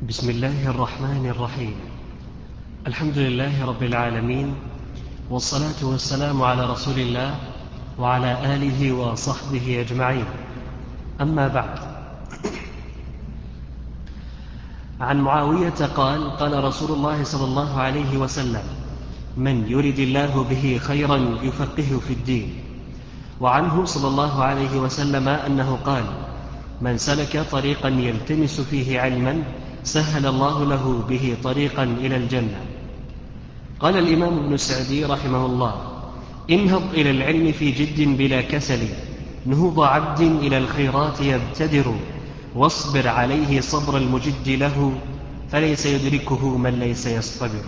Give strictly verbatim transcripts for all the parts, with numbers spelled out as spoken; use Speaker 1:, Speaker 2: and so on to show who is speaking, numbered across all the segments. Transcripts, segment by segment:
Speaker 1: بسم الله الرحمن الرحيم. الحمد لله رب العالمين، والصلاة والسلام على رسول الله وعلى آله وصحبه أجمعين. أما بعد، عن معاوية قال: قال رسول الله صلى الله عليه وسلم: من يرد الله به خيرا يفقهه في الدين. وعنه صلى الله عليه وسلم أنه قال: من سلك طريقا يلتمس فيه علما سهل الله له به طريقا إلى الجنة. قال الإمام ابن السعدي رحمه الله: انهض إلى العلم في جد بلا كسل، نهوض عبد إلى الخيرات يبتدر، واصبر عليه صبر المجد له، فليس يدركه من ليس يصطبر.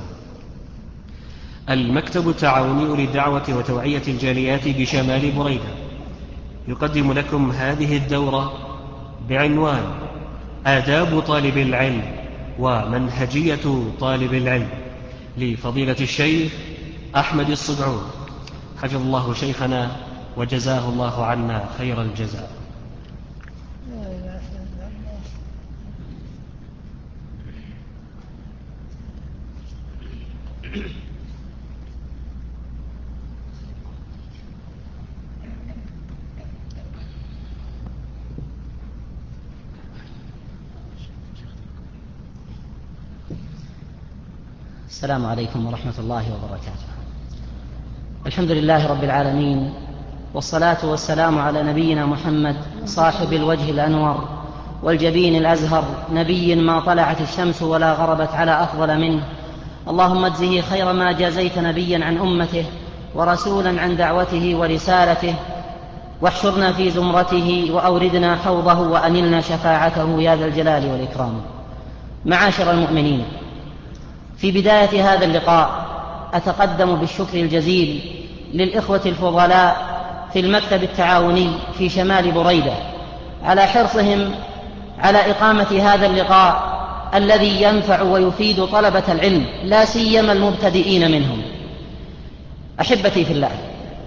Speaker 1: المكتب التعاوني للدعوة وتوعية الجاليات بشمال بريدة يقدم لكم هذه الدورة بعنوان آداب طالب العلم ومنهجية طالب العلم، لفضيلة الشيخ أحمد الصدعون، حفظ الله شيخنا وجزاه الله عنا خير الجزاء.
Speaker 2: السلام عليكم ورحمة الله وبركاته. الحمد لله رب العالمين، والصلاة والسلام على نبينا محمد صاحب الوجه الأنور والجبين الأزهر، نبي ما طلعت الشمس ولا غربت على أفضل منه. اللهم اجزه خير ما جازيت نبيا عن أمته ورسولا عن دعوته ورسالته، واحشرنا في زمرته وأوردنا حوضه وأنلنا شفاعته يا ذا الجلال والإكرام. معاشر المؤمنين، في بداية هذا اللقاء أتقدم بالشكر الجزيل للإخوة الفضلاء في المكتب التعاوني في شمال بريدة على حرصهم على إقامة هذا اللقاء الذي ينفع ويفيد طلبة العلم، لا سيما المبتدئين منهم. أحبتي في الله،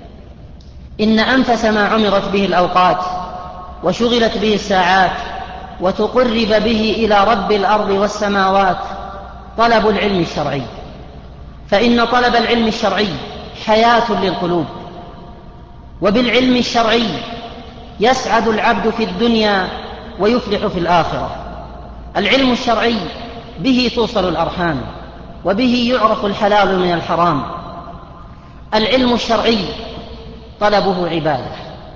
Speaker 2: إن أنفس ما عمرت به الأوقات وشغلت به الساعات وتقرب به إلى رب الأرض والسماوات طلب العلم الشرعي، فإن طلب العلم الشرعي حياة للقلوب، وبالعلم الشرعي يسعد العبد في الدنيا ويفلح في الآخرة. العلم الشرعي به توصل الأرحام، وبه يعرف الحلال من الحرام. العلم الشرعي طلبه عبادة،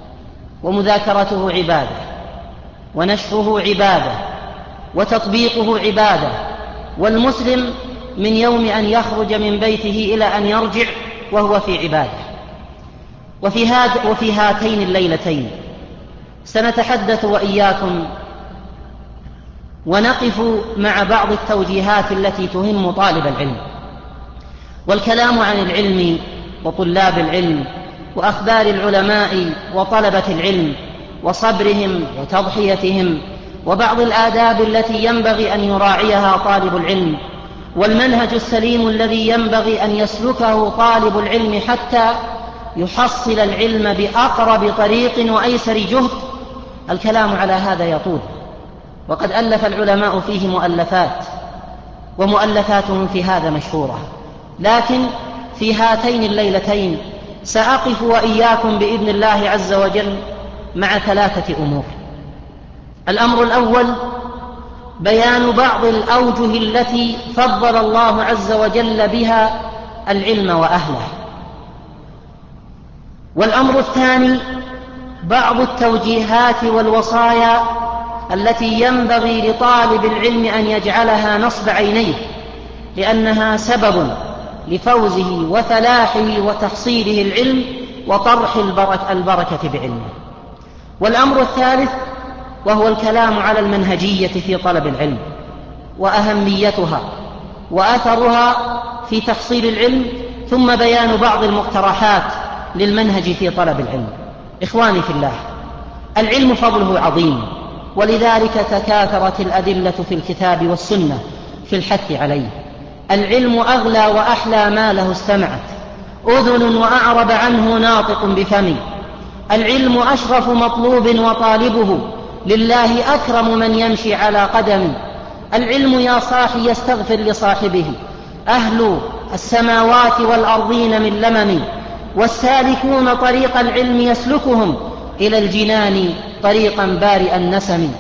Speaker 2: ومذاكرته عبادة، ونشره عبادة، وتطبيقه عبادة. والمسلم من يوم أن يخرج من بيته إلى أن يرجع وهو في عبادة. وفي, هاد وفي هاتين الليلتين سنتحدث وإياكم ونقف مع بعض التوجيهات التي تهم طالب العلم، والكلام عن العلم وطلاب العلم وأخبار العلماء وطلبة العلم وصبرهم وتضحيتهم، وبعض الآداب التي ينبغي أن يراعيها طالب العلم، والمنهج السليم الذي ينبغي أن يسلكه طالب العلم حتى يحصل العلم بأقرب طريق وأيسر جهد. الكلام على هذا يطول، وقد ألف العلماء فيه مؤلفات، ومؤلفاتهم في هذا مشهورة، لكن في هاتين الليلتين سأقف وإياكم بإذن الله عز وجل مع ثلاثة أمور. الأمر الأول بيان بعض الأوجه التي فضل الله عز وجل بها العلم وأهله. والأمر الثاني بعض التوجيهات والوصايا التي ينبغي لطالب العلم أن يجعلها نصب عينيه، لأنها سبب لفوزه وفلاحه وتحصيله العلم وطرح البركة بعلمه. والأمر الثالث وهو الكلام على المنهجية في طلب العلم وأهميتها وأثرها في تحصيل العلم، ثم بيان بعض المقترحات للمنهج في طلب العلم. إخواني في الله، العلم فضله عظيم، ولذلك تكاثرت الأدلة في الكتاب والسنة في الحث عليه. العلم أغلى وأحلى ما له استمعت أذن وأعرب عنه ناطق بفم. العلم أشرف مطلوب وطالبه لله أكرم من يمشي على قدم. العلم يا صاحي يستغفر لصاحبه، أهل السماوات والأرضين من لمم، والسالكون طريق العلم يسلكهم إلى الجنان طريقا بارئ النسم.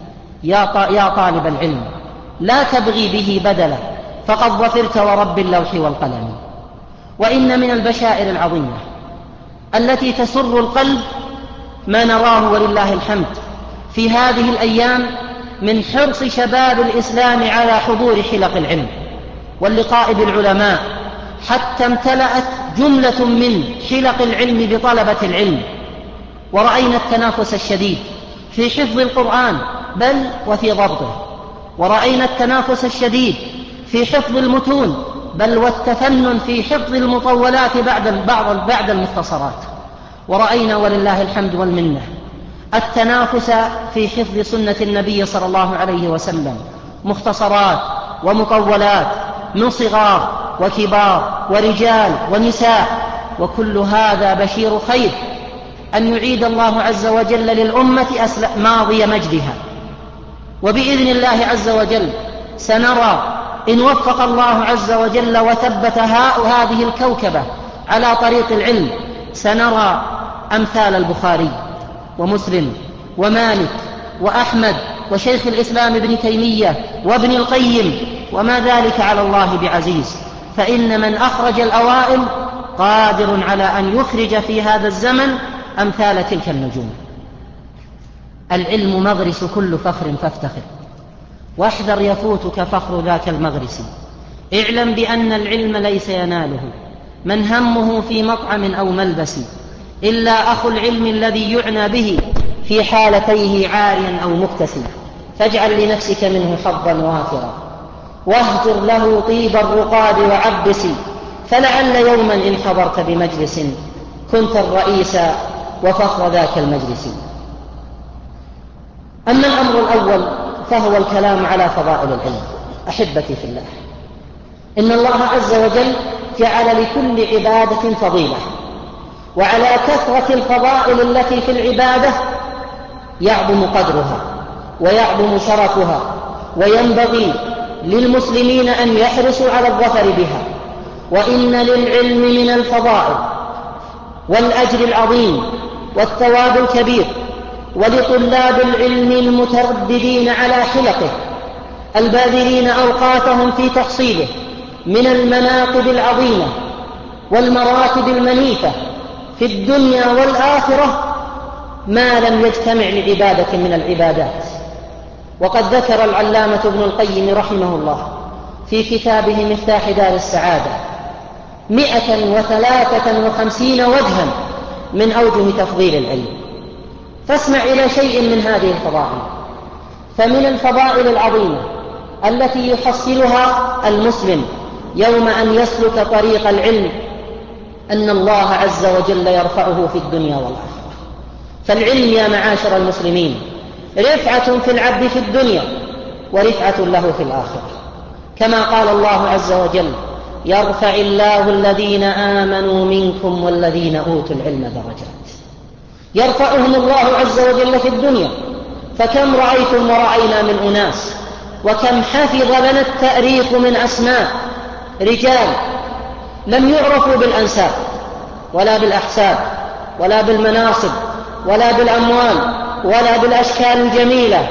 Speaker 2: يا طالب العلم لا تبغي به بدلا، فقد ظفرت ورب اللوح والقلم. وإن من البشائر العظيمة التي تسر القلب ما نراه ولله الحمد في هذه الأيام من حرص شباب الإسلام على حضور حلق العلم واللقاء بالعلماء، حتى امتلأت جملة من حلق العلم بطلبة العلم. ورأينا التنافس الشديد في حفظ القرآن بل وفي ضبطه، ورأينا التنافس الشديد في حفظ المتون بل والتفنن في حفظ المطولات بعد بعض بعد المختصرات. ورأينا ولله الحمد والمنة التنافس في حفظ سنة النبي صلى الله عليه وسلم، مختصرات ومطولات من صغار وكبار ورجال ونساء، وكل هذا بشير خير أن يعيد الله عز وجل للأمة ماضي مجدها. وبإذن الله عز وجل سنرى إن وفق الله عز وجل وثبت هذه الكوكبة على طريق العلم، سنرى أمثال البخاري ومسلم ومالك وأحمد وشيخ الإسلام ابن تيمية وابن القيم، وما ذلك على الله بعزيز، فإن من أخرج الأوائل قادر على أن يخرج في هذا الزمن أمثال تلك النجوم. العلم مغرس كل فخر فافتخر، واحذر يفوتك فخر ذاك المغرس. اعلم بأن العلم ليس يناله من همه في مطعم أو ملبس، إلا أخو العلم الذي يعنى به في حالتيه عاريا أو مكتسي. فاجعل لنفسك منه حظا وافرا، واهجر له طيب الرقاد وعبس، فلعل يوما إن حضرت بمجلس كنت الرئيس وفخر ذاك المجلس. أما الأمر الأول فهو الكلام على فضائل العلم. أحبتي في الله، إن الله عز وجل جعل لكل عبادة فضيلة، وعلى كثرة الفضائل التي في العبادة يعظم قدرها ويعظم شرفها، وينبغي للمسلمين أن يحرصوا على الظفر بها. وإن للعلم من الفضائل والأجر العظيم والثواب الكبير، ولطلاب العلم المترددين على حلقه الباذلين أوقاتهم في تحصيله من المناقب العظيمة والمراتب المنيفة في الدنيا والآخرة ما لم يجتمع لعبادة من العبادات. وقد ذكر العلامة ابن القيم رحمه الله في كتابه مفتاح دار السعادة مئة وثلاثة وخمسين وجها من أوجه تفضيل العلم. فاسمع إلى شيء من هذه الفضائل. فمن الفضائل العظيمة التي يحصلها المسلم يوم أن يسلك طريق العلم أن الله عز وجل يرفعه في الدنيا والآخرة. فالعلم يا معاشر المسلمين رفعة في العبد في الدنيا ورفعة له في الآخرة، كما قال الله عز وجل: يرفع الله الذين آمنوا منكم والذين أوتوا العلم درجات. يرفعهم الله عز وجل في الدنيا، فكم رأيتم ورأينا من أناس، وكم حفظ لنا التاريخ من أسماء رجال لم يعرفوا بالأنساب ولا بالأحساب ولا بالمناصب ولا بالأموال ولا بالأشكال الجميلة،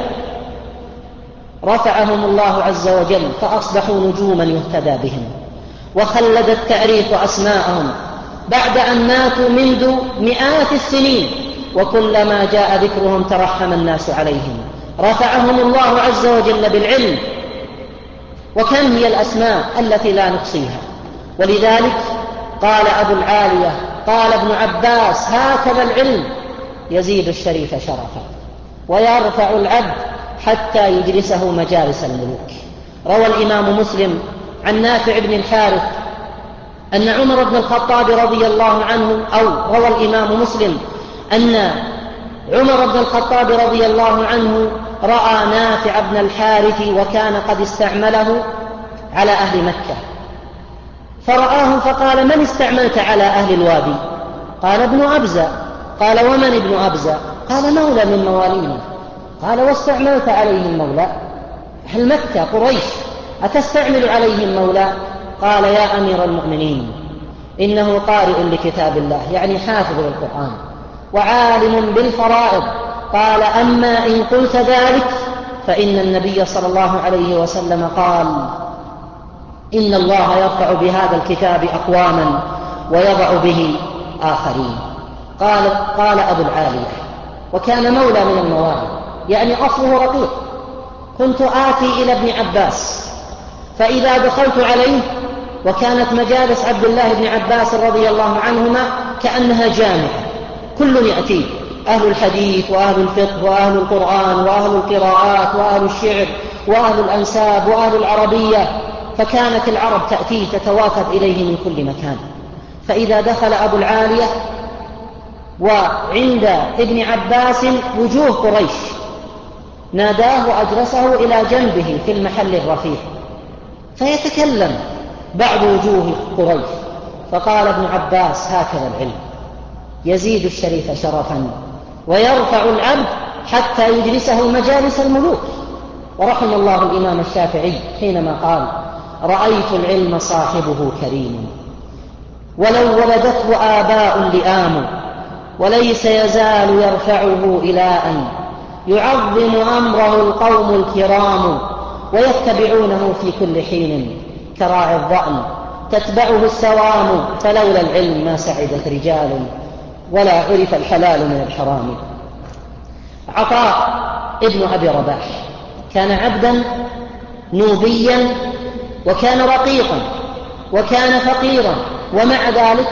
Speaker 2: رفعهم الله عز وجل فأصبحوا نجوما يهتدى بهم، وخلد التاريخ أسماءهم بعد أن ماتوا منذ مئات السنين، وكلما جاء ذكرهم ترحم الناس عليهم. رفعهم الله عز وجل بالعلم. وكم هي الأسماء التي لا نحصيها. ولذلك قال أبو العالية قال ابن عباس: هكذا العلم يزيد الشريف شرفا ويرفع العبد حتى يجلسه مجالس الملوك. روى الإمام مسلم عن نافع بن الحارث أن عمر بن الخطاب رضي الله عنه، أو روى الإمام مسلم أن عمر بن الخطاب رضي الله عنه رأى نافع بن الحارث وكان قد استعمله على أهل مكة، فرآه فقال: من استعملت على أهل الوادي؟ قال: ابن أبزة. قال: ومن ابن أبزة؟ قال: مولى من موالينا. قال: واستعملت عليهم مولى؟ أهل مكة قريش أتستعمل عليهم مولا؟ قال يا أمير المؤمنين إنه قارئ لكتاب الله، يعني حافظ للقرآن وعالم بالفرائض. قال أما إن قلت ذلك فإن النبي صلى الله عليه وسلم قال إن الله يرفع بهذا الكتاب أقواما ويضع به آخرين. قال, قال أبو العالية، وكان مولى من الموالي، يعني أصله رقيق: كنت آتي إلى ابن عباس فإذا دخلت عليه وكانت مجالس عبد الله بن عباس رضي الله عنهما كأنها جامعة، كل يأتي، أهل الحديث وأهل الفقه وأهل القرآن وأهل القراءات وأهل الشعر وأهل الأنساب وأهل العربية، فكانت العرب تأتي تتوافد إليه من كل مكان. فإذا دخل أبو العالية وعند ابن عباس وجوه قريش ناداه وأجلسه إلى جنبه في المحل الرفيع فيتكلم بعض وجوه قريش. فقال ابن عباس: هكذا العلم يزيد الشريف شرفا ويرفع العبد حتى يجلسه مجالس الملوك. ورحم الله الإمام الشافعي حينما قال: رأيت العلم صاحبه كريم ولو ولدته آباء لئام، وليس يزال يرفعه إلى أن يعظم أمره القوم الكرام، ويتبعونه في كل حين كراعي الضأن تتبعه السوام، فلولا العلم ما سعدت رجال ولا عرف الحلال من الحرام. عطاء ابن أبي رباح كان عبدا نوبيا وكان رقيقا وكان فقيرا، ومع ذلك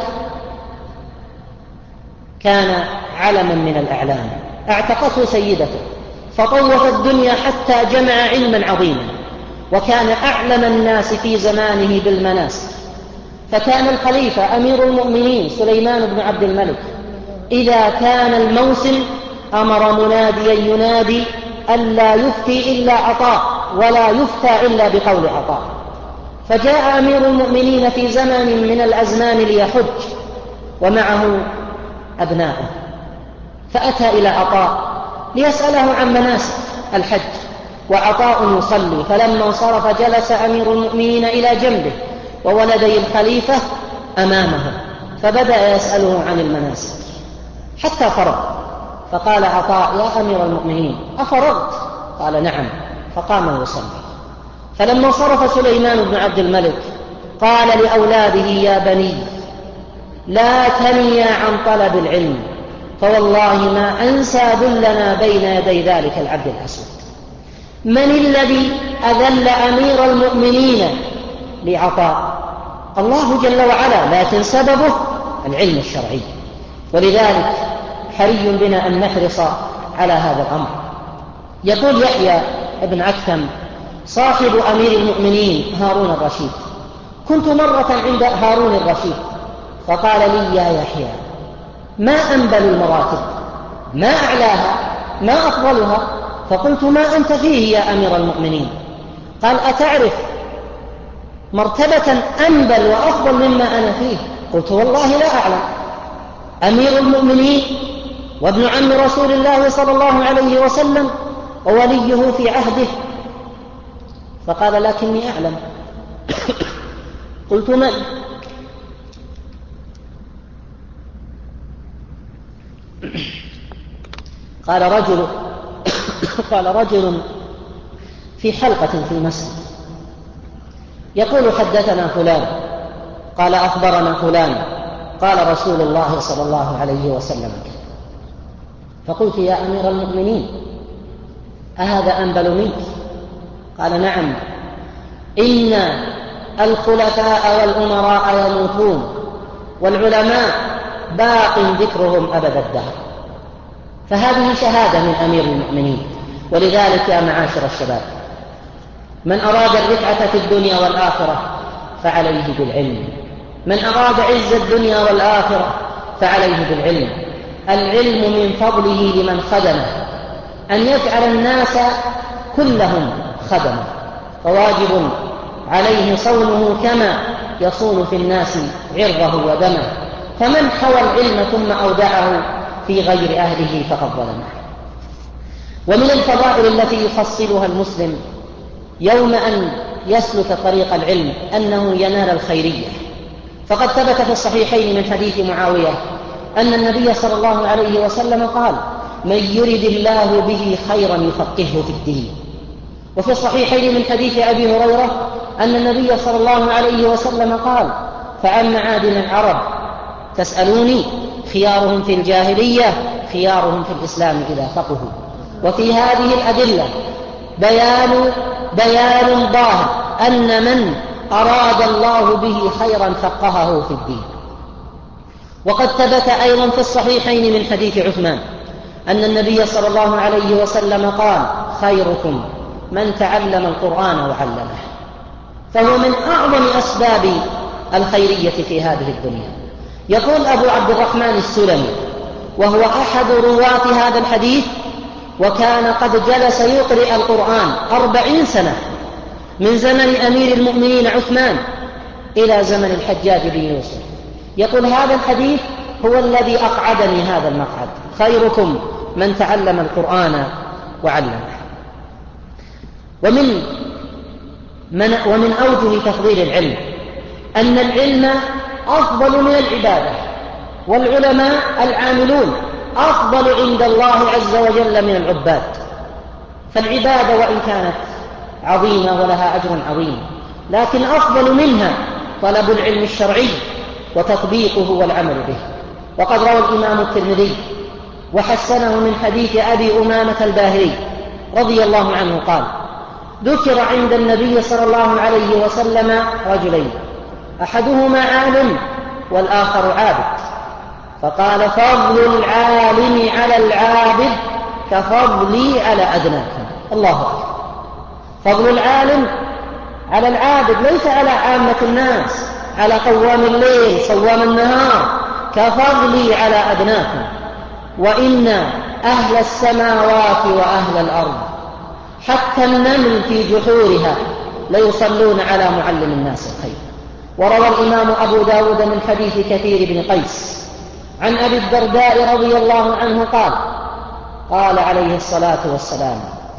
Speaker 2: كان علما من الأعلام. اعتقته سيدته فطوف الدنيا حتى جمع علما عظيما، وكان أعلم الناس في زمانه بالمناسك. فكان الخليفة أمير المؤمنين سليمان بن عبد الملك إذا كان الموسم أمر مناديا ينادي ألا يفتي إلا عطاء ولا يفتى إلا بقول عطاء. فجاء أمير المؤمنين في زمن من الأزمان ليحج ومعه أبناؤه، فأتى إلى عطاء ليسأله عن مناسك الحج، وعطاء يصلي. فلما انصرف جلس أمير المؤمنين إلى جنبه وولدي الخليفة أمامه، فبدأ يسأله عن المناسك حتى فرغ. فقال عطاء: يا أمير المؤمنين أفرغت؟ قال: نعم. فقام يصلي. فلما انصرف سليمان بن عبد الملك قال لأولاده: يا بني لا تنيا عن طلب العلم، فوالله ما أنسى ذلنا بين يدي ذلك العبد الأسود. من الذي أذل أمير المؤمنين لعطاء؟ الله جل وعلا، لكن سببه العلم الشرعي. ولذلك حري بنا أن نحرص على هذا الأمر. يقول يحيى ابن عكثم صاحب أمير المؤمنين هارون الرشيد: كنت مرة عند هارون الرشيد فقال لي: يا يحيى ما أنبل المراتب، ما أعلاها، ما أفضلها؟ فقلت: ما أنت فيه يا أمير المؤمنين؟ قال: أتعرف مرتبة أنبل وأفضل مما أنا فيه؟ قلت: والله لا أعلم. أمير المؤمنين وابن عم رسول الله صلى الله عليه وسلم ووليه في عهده. فقال: لكني أعلم. قلت: من؟ قال رجل قال رجل في حلقة في المسجد يقول: حدثنا فلان، قال: أخبرنا فلان، قال رسول الله صلى الله عليه وسلم. فقلت: يا أمير المؤمنين أهذا أنبل منك؟ قال: نعم، إن الخلفاء والأمراء يموتون والعلماء باق ذكرهم أبد الدهر. فهذه شهادة من أمير المؤمنين. ولذلك يا معاشر الشباب، من أراد الرفعة في الدنيا والآخرة فعليه بالعلم، من أراد عز الدنيا والآخرة فعليه بالعلم. العلم من فضله لمن خدمه أن يجعل الناس كلهم خدمه، فواجب عليه صونه كما يصون في الناس عرضه ودمه. فمن حوى العلم ثم أودعه في غير أهله فقد ظلمه. ومن الفضائل التي يفصلها المسلم يوم أن يسلك طريق العلم أنه ينال الخيرية. فقد ثبت في الصحيحين من حديث معاوية أن النبي صلى الله عليه وسلم قال: من يرد الله به خيرا يفقهه في الدين. وفي الصحيحين من حديث أبي هريرة أن النبي صلى الله عليه وسلم قال: فعن معادن العرب تسألوني خيارهم في الجاهلية خيارهم في الإسلام إذا فقهوا. وفي هذه الأدلة بيان بيان ظاهر أن من أراد الله به خيرا فقهه في الدين. وقد ثبت أيضا في الصحيحين من حديث عثمان أن النبي صلى الله عليه وسلم قال: خيركم من تعلم القرآن وعلمه. فهو من أعظم أسباب الخيرية في هذه الدنيا. يقول أبو عبد الرحمن السلمي وهو أحد رواة هذا الحديث، وكان قد جلس يقرأ القرآن أربعين سنة من زمن أمير المؤمنين عثمان إلى زمن الحجاج بن يوسف. يقول: هذا الحديث هو الذي أقعدني هذا المقعد، خيركم من تعلم القرآن وعلمه. ومن من ومن أوجه تفضيل العلم أن العلم أفضل من العبادة، والعلماء العاملون أفضل عند الله عز وجل من العباد. فالعبادة وإن كانت عظيمة ولها أجر عظيم، لكن أفضل منها طلب العلم الشرعي وتطبيقه والعمل به. وقد روى الإمام الترمذي وحسنه من حديث أبي أمامة الباهلي رضي الله عنه قال: ذكر عند النبي صلى الله عليه وسلم رجلين، أحدهما عالم والآخر عابد، فقال: فضل العالم على العابد كفضلي على أدناكم. الله أكبر. فضل العالم على العابد ليس على عامة الناس، على قوام الليل صوام النهار، كفضلي على أدناكم. وإن أهل السماوات وأهل الأرض حتى النمل في جحورها ليصلون على معلم الناس الخير. وروى الإمام أبو داود من حديث كثير بن قيس عن أبي الدرداء رضي الله عنه قال: قال عليه الصلاة والسلام: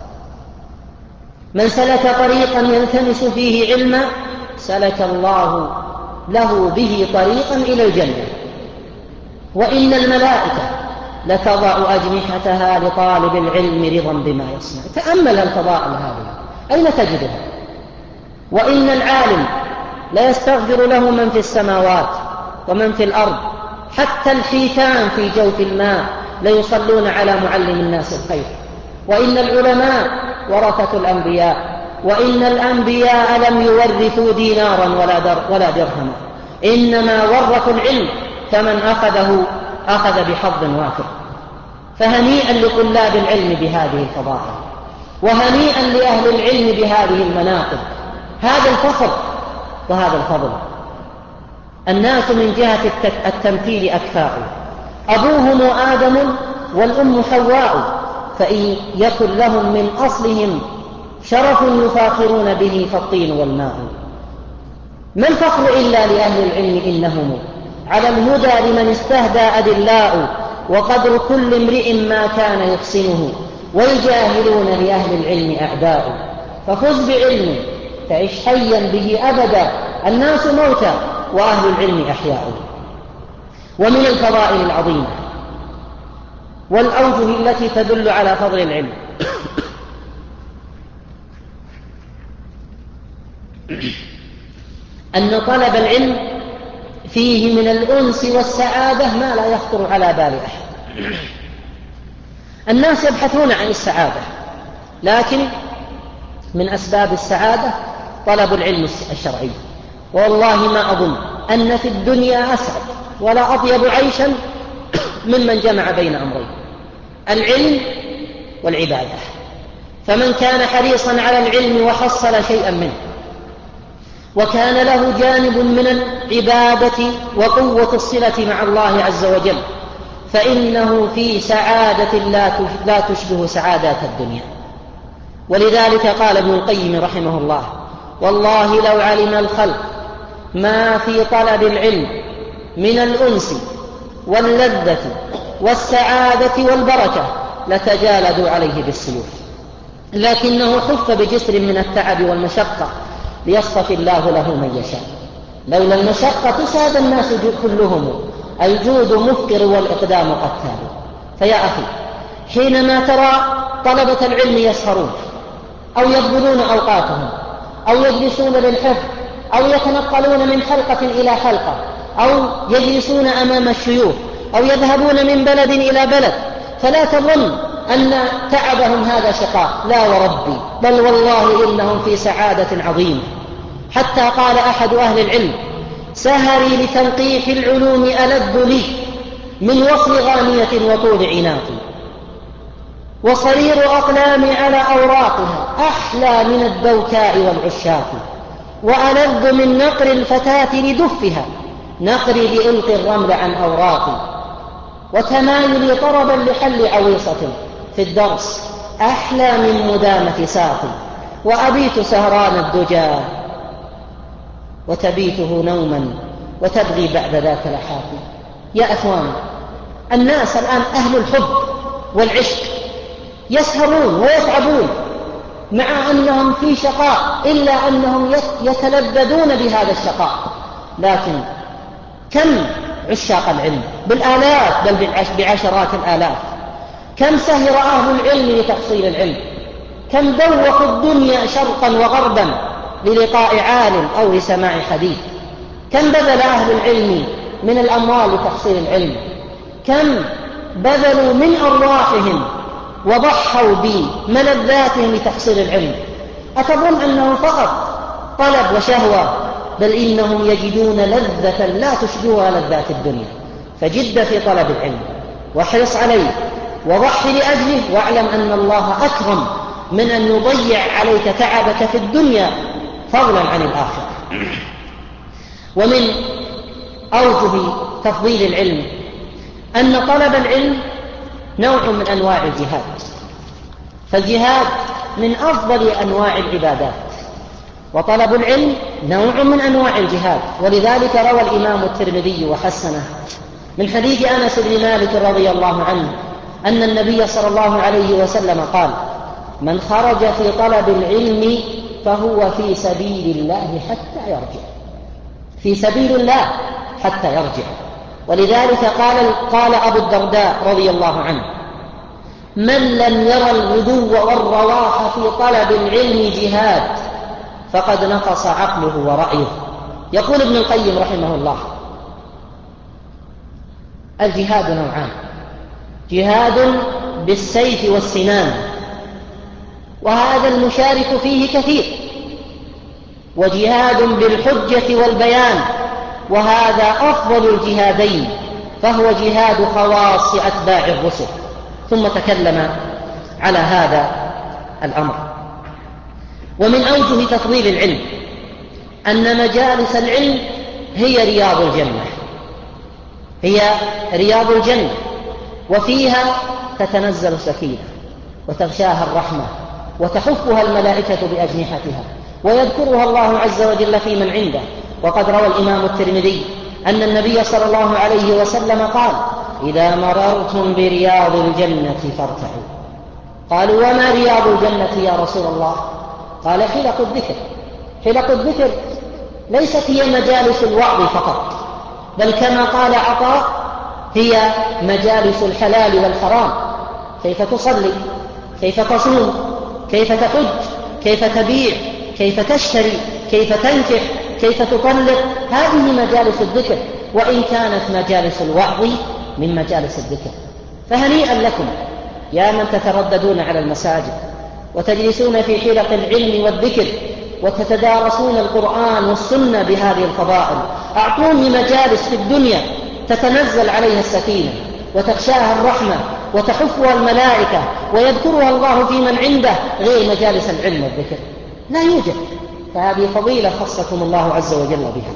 Speaker 2: من سلك طريقا يلتمس فيه علما سلك الله له به طريقا إلى الجنة، وإن الملائكة لتضع أجنحتها لطالب العلم رضا بما يصنع. تأمل الفضائل هذه أين تجدها؟ وإن العالم لا يستغفر له من في السماوات ومن في الأرض، حتى الحيتان في جوف الماء ليصلون على معلم الناس الخير. وإن العلماء ورثة الأنبياء، وإن الأنبياء لم يورثوا دينارا ولا, در ولا درهما، إنما ورثوا العلم، فمن أخذه أخذ بحظ وافر. فهنيئا لطلاب العلم بهذه الفضائل، وهنيئا لأهل العلم بهذه المناقب. هذا الفخر وهذا الفضل. الناس من جهة التمثيل أكفاء، أبوهم آدم والأم حواء، فإن يكن لهم من أصلهم شرف يفاخرون به فالطين والماء. ما الفخر إلا لأهل العلم، إنهم على الهدى لمن استهدى أدلاء، وقدر كل امرئ ما كان يحسنه، والجاهلون لأهل العلم أعداء. فخذ بعلم تعش حيا به أبدا، الناس موتى وأهل العلم أحياء. ومن الفضائل العظيمة والأوجه التي تدل على فضل العلم أن طلب العلم فيه من الأنس والسعادة ما لا يخطر على بال أحد. الناس يبحثون عن السعادة، لكن من أسباب السعادة طلب العلم الشرعي. والله ما أظن أن في الدنيا أسعد ولا أطيب عيشا ممن جمع بين أمرين: العلم والعبادة. فمن كان حريصا على العلم وحصل شيئا منه، وكان له جانب من العبادة وقوة الصلة مع الله عز وجل، فإنه في سعادة لا تشبه سعادات الدنيا. ولذلك قال ابن القيم رحمه الله: والله لو علم الخلق ما في طلب العلم من الأنس واللذة والسعادة والبركة لتجالدوا عليه بالسيوف. لكنه حف بجسر من التعب والمشقة ليصطفي الله له من يشاء. لولا المشقة ساد الناس كلهم، الجود مفقر والإقدام قتال. فيا أخي، حينما ترى طلبة العلم يسهرون أو يبذلون أوقاتهم أو يجلسون للحفظ أو يتنقلون من حلقة إلى حلقة أو يجلسون أمام الشيوخ أو يذهبون من بلد إلى بلد، فلا تظن أن تعبهم هذا شقاء، لا وربي، بل والله إنهم في سعادة عظيمة. حتى قال أحد أهل العلم: سهري لتنقيح العلوم ألذ لي من وصل غانية وطول عناقي، وصرير أقلامي على أوراقها أحلى من الدوكاء والعشاق، وألذ من نقر الفتاة لدفها نقري لإلقي الرمل عن أوراقي، وتمايلي طربا لحل عويصة في الدرس أحلى من مدامة ساقي، وأبيت سهران الدجى وتبيته نوما وتبغي بعد ذاك لحاقي. يا أخوان، الناس الآن أهل الحب والعشق يسهرون ويتعبون مع أنهم في شقاء، إلا أنهم يتلذذون بهذا الشقاء. لكن كم عشاق العلم بالآلاف بل بعشرات الآلاف، كم سهر أهل العلم لتحصيل العلم، كم دوخوا الدنيا شرقا وغربا للقاء عالم أو لسماع حديث، كم بذل أهل العلم من الأموال لتحصيل العلم، كم بذلوا من أرواحهم وضحوا بملذاتهم لتحصيل العلم. أتظن أنه فقط طلب وشهوة؟ بل إنهم يجدون لذة لا تشبهها لذات الدنيا. فجد في طلب العلم واحرص عليه وضح لأجله، واعلم أن الله أكرم من أن يضيع عليك تعبك في الدنيا فضلا عن الآخرة. ومن أوجه تفضيل العلم أن طلب العلم نوع من أنواع الجهاد، فالجهاد من أفضل أنواع العبادات، وطلب العلم نوع من أنواع الجهاد. ولذلك روى الإمام الترمذي وحسنه من حديث أنس بن مالك رضي الله عنه أن النبي صلى الله عليه وسلم قال: من خرج في طلب العلم فهو في سبيل الله حتى يرجع، في سبيل الله حتى يرجع. ولذلك قال, قال أبو الدرداء رضي الله عنه: من لم يرى الغدو والرواح في طلب العلم جهاد فقد نقص عقله ورأيه. يقول ابن القيم رحمه الله: الجهاد نوعان: جهاد بالسيف والسنان، وهذا المشارك فيه كثير، وجهاد بالحجة والبيان، وهذا أفضل الجهادين، فهو جهاد خواص أتباع الرسل. ثم تكلم على هذا الأمر. ومن أوجه تفضيل العلم أن مجالس العلم هي رياض الجنة، هي رياض الجنة، وفيها تتنزل السكينة وتغشاها الرحمة وتحفها الملائكة بأجنحتها ويذكرها الله عز وجل في من عنده. وقد روى الإمام الترمذي أن النبي صلى الله عليه وسلم قال: إذا مررتم برياض الجنة فارتعوا. قالوا: وما رياض الجنة يا رسول الله؟ قال: حلق الذكر. حلق الذكر ليست هي مجالس الوعظ فقط، بل كما قال عطاء: هي مجالس الحلال والحرام. كيف تصلي، كيف تصوم، كيف تحج، كيف تبيع، كيف تشتري، كيف تنكح، كيف تطلق، هذه مجالس الذكر، وإن كانت مجالس الوعظ من مجالس الذكر. فهنيئا لكم يا من تترددون على المساجد وتجلسون في حلق العلم والذكر وتتدارسون القرآن والسنة بهذه الفضائل. أعطوني مجالس في الدنيا تتنزل عليها السكينة وتغشاها الرحمة وتحفها الملائكة ويذكرها الله في من عنده غير مجالس العلم والذكر، لا يوجد. فهذه فضيلة خصكم الله عز وجل بها.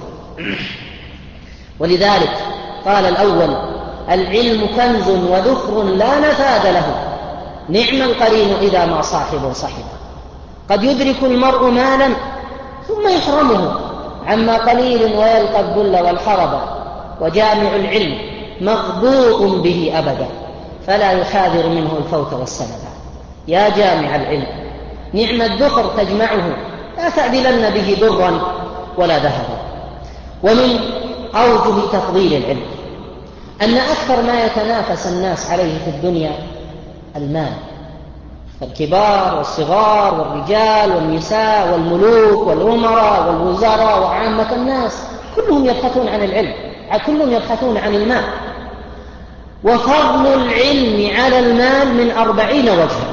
Speaker 2: ولذلك قال الأول: العلم كنز وذخر لا نفاد له، نعم القرين إذا ما صاحب صحب. قد يدرك المرء مالا ثم يحرمه عما قليل ويلقى الذل والحرب، وجامع العلم مغبوط به أبدا فلا يحاذر منه الفوت والسلب. يا جامع العلم نعم الذخر تجمعه لا تعدلن به درا ولا ذهبا. ومن أوجه تفضيل العلم أن أكثر ما يتنافس الناس عليه في الدنيا المال، الكبار والصغار والرجال والنساء والملوك والأمراء والوزراء وعامة الناس كلهم يبحثون عن العلم، كلهم يبحثون عن المال. وفضل العلم على المال من أربعين وجها.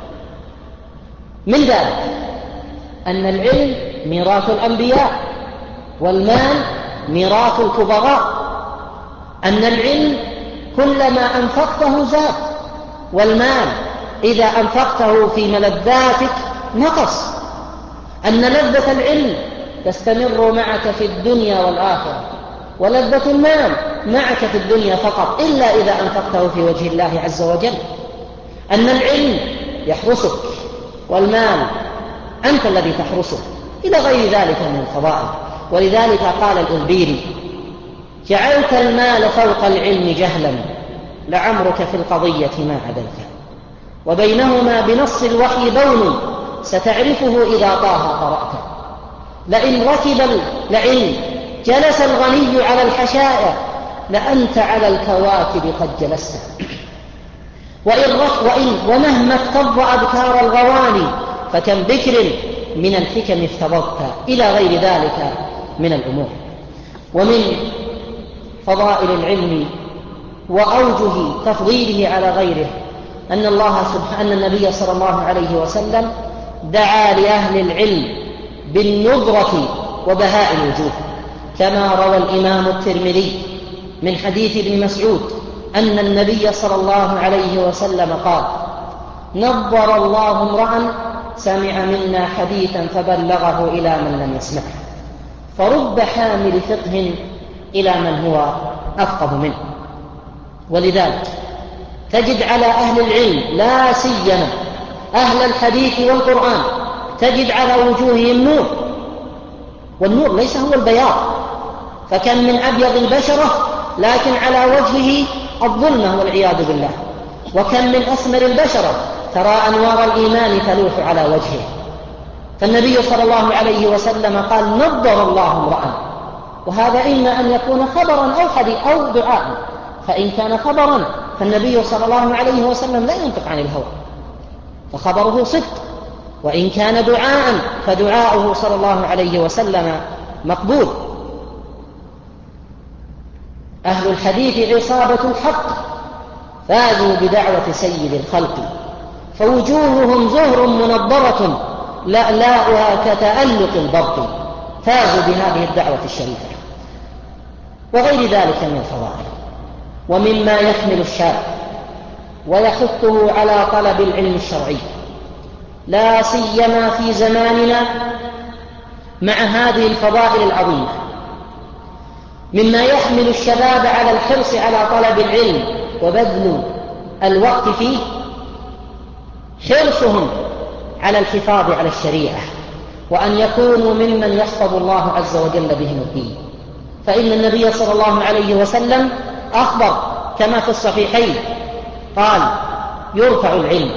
Speaker 2: من ذلك أن العلم ميراث الأنبياء والمال ميراث الكبراء، أن العلم كلما أنفقته زاد، والمال إذا أنفقته في ملذاتك نقص، أن لذة العلم تستمر معك في الدنيا والآخرة، ولذة المال معك في الدنيا فقط إلا إذا أنفقته في وجه الله عز وجل، أن العلم يحرسك والمال أنت الذي تحرسه، إلى غير ذلك من الفضائل. ولذلك قال الألبيري: جعلت المال فوق العلم جهلا، لعمرك في القضية ما عدلت، وبينهما بنص الوحي بون، ستعرفه إذا طه قرأت. لئن ركب العلم جلس الغني على الحشائر، لأنت على الكواكب قد جلست. وإن وإن ومهما اكتظ أبكار الغواني، فكم بكر من الحكم افتضت، إلى غير ذلك من الأمور. ومن فضائل العلم وأوجه تفضيله على غيره أن الله سبحانه أن النبي صلى الله عليه وسلم دعا لأهل العلم بالنضرة وبهاء الوجوه، كما روى الإمام الترمذي من حديث ابن مسعود أن النبي صلى الله عليه وسلم قال: نضر الله امرأ سمع منا حديثا فبلغه إلى من لم يسمعه، فرب حامل فقه إلى من هو أفقه منه. ولذلك تجد على أهل العلم لا سيما أهل الحديث والقرآن تجد على وجوههم نور، والنور ليس هو البياض، فكم من أبيض البشرة لكن على وجهه الظلمة والعياذ بالله، وكم من أسمر البشرة ترى أنوار الإيمان تلوح على وجهه. فالنبي صلى الله عليه وسلم قال: نضر الله امرأ، وهذا إما أن يكون خبرا أو حديث أو دعاء. فإن كان خبرا فالنبي صلى الله عليه وسلم لا ينطق عن الهوى، فخبره صدق، وإن كان دعاء فدعاؤه صلى الله عليه وسلم مقبول. أهل الحديث عصابة الحق، فازوا بدعوة سيد الخلق، فوجوههم زهر منضرة لألاؤها كتألق البرق، فازوا بهذه الدعوة الشريفة. وغير ذلك من الفضائل. ومما يحمل الشاب ويحثه على طلب العلم الشرعي، لا سيما في زماننا مع هذه الفضائل العظيمة، مما يحمل الشباب على الحرص على طلب العلم وبذل الوقت فيه، حرصهم على الحفاظ على الشريعة، وأن يكونوا ممن يحفظ الله عز وجل بهم الدين. فإن النبي صلى الله عليه وسلم أخبر كما في الصحيحين قال: يرفع العلم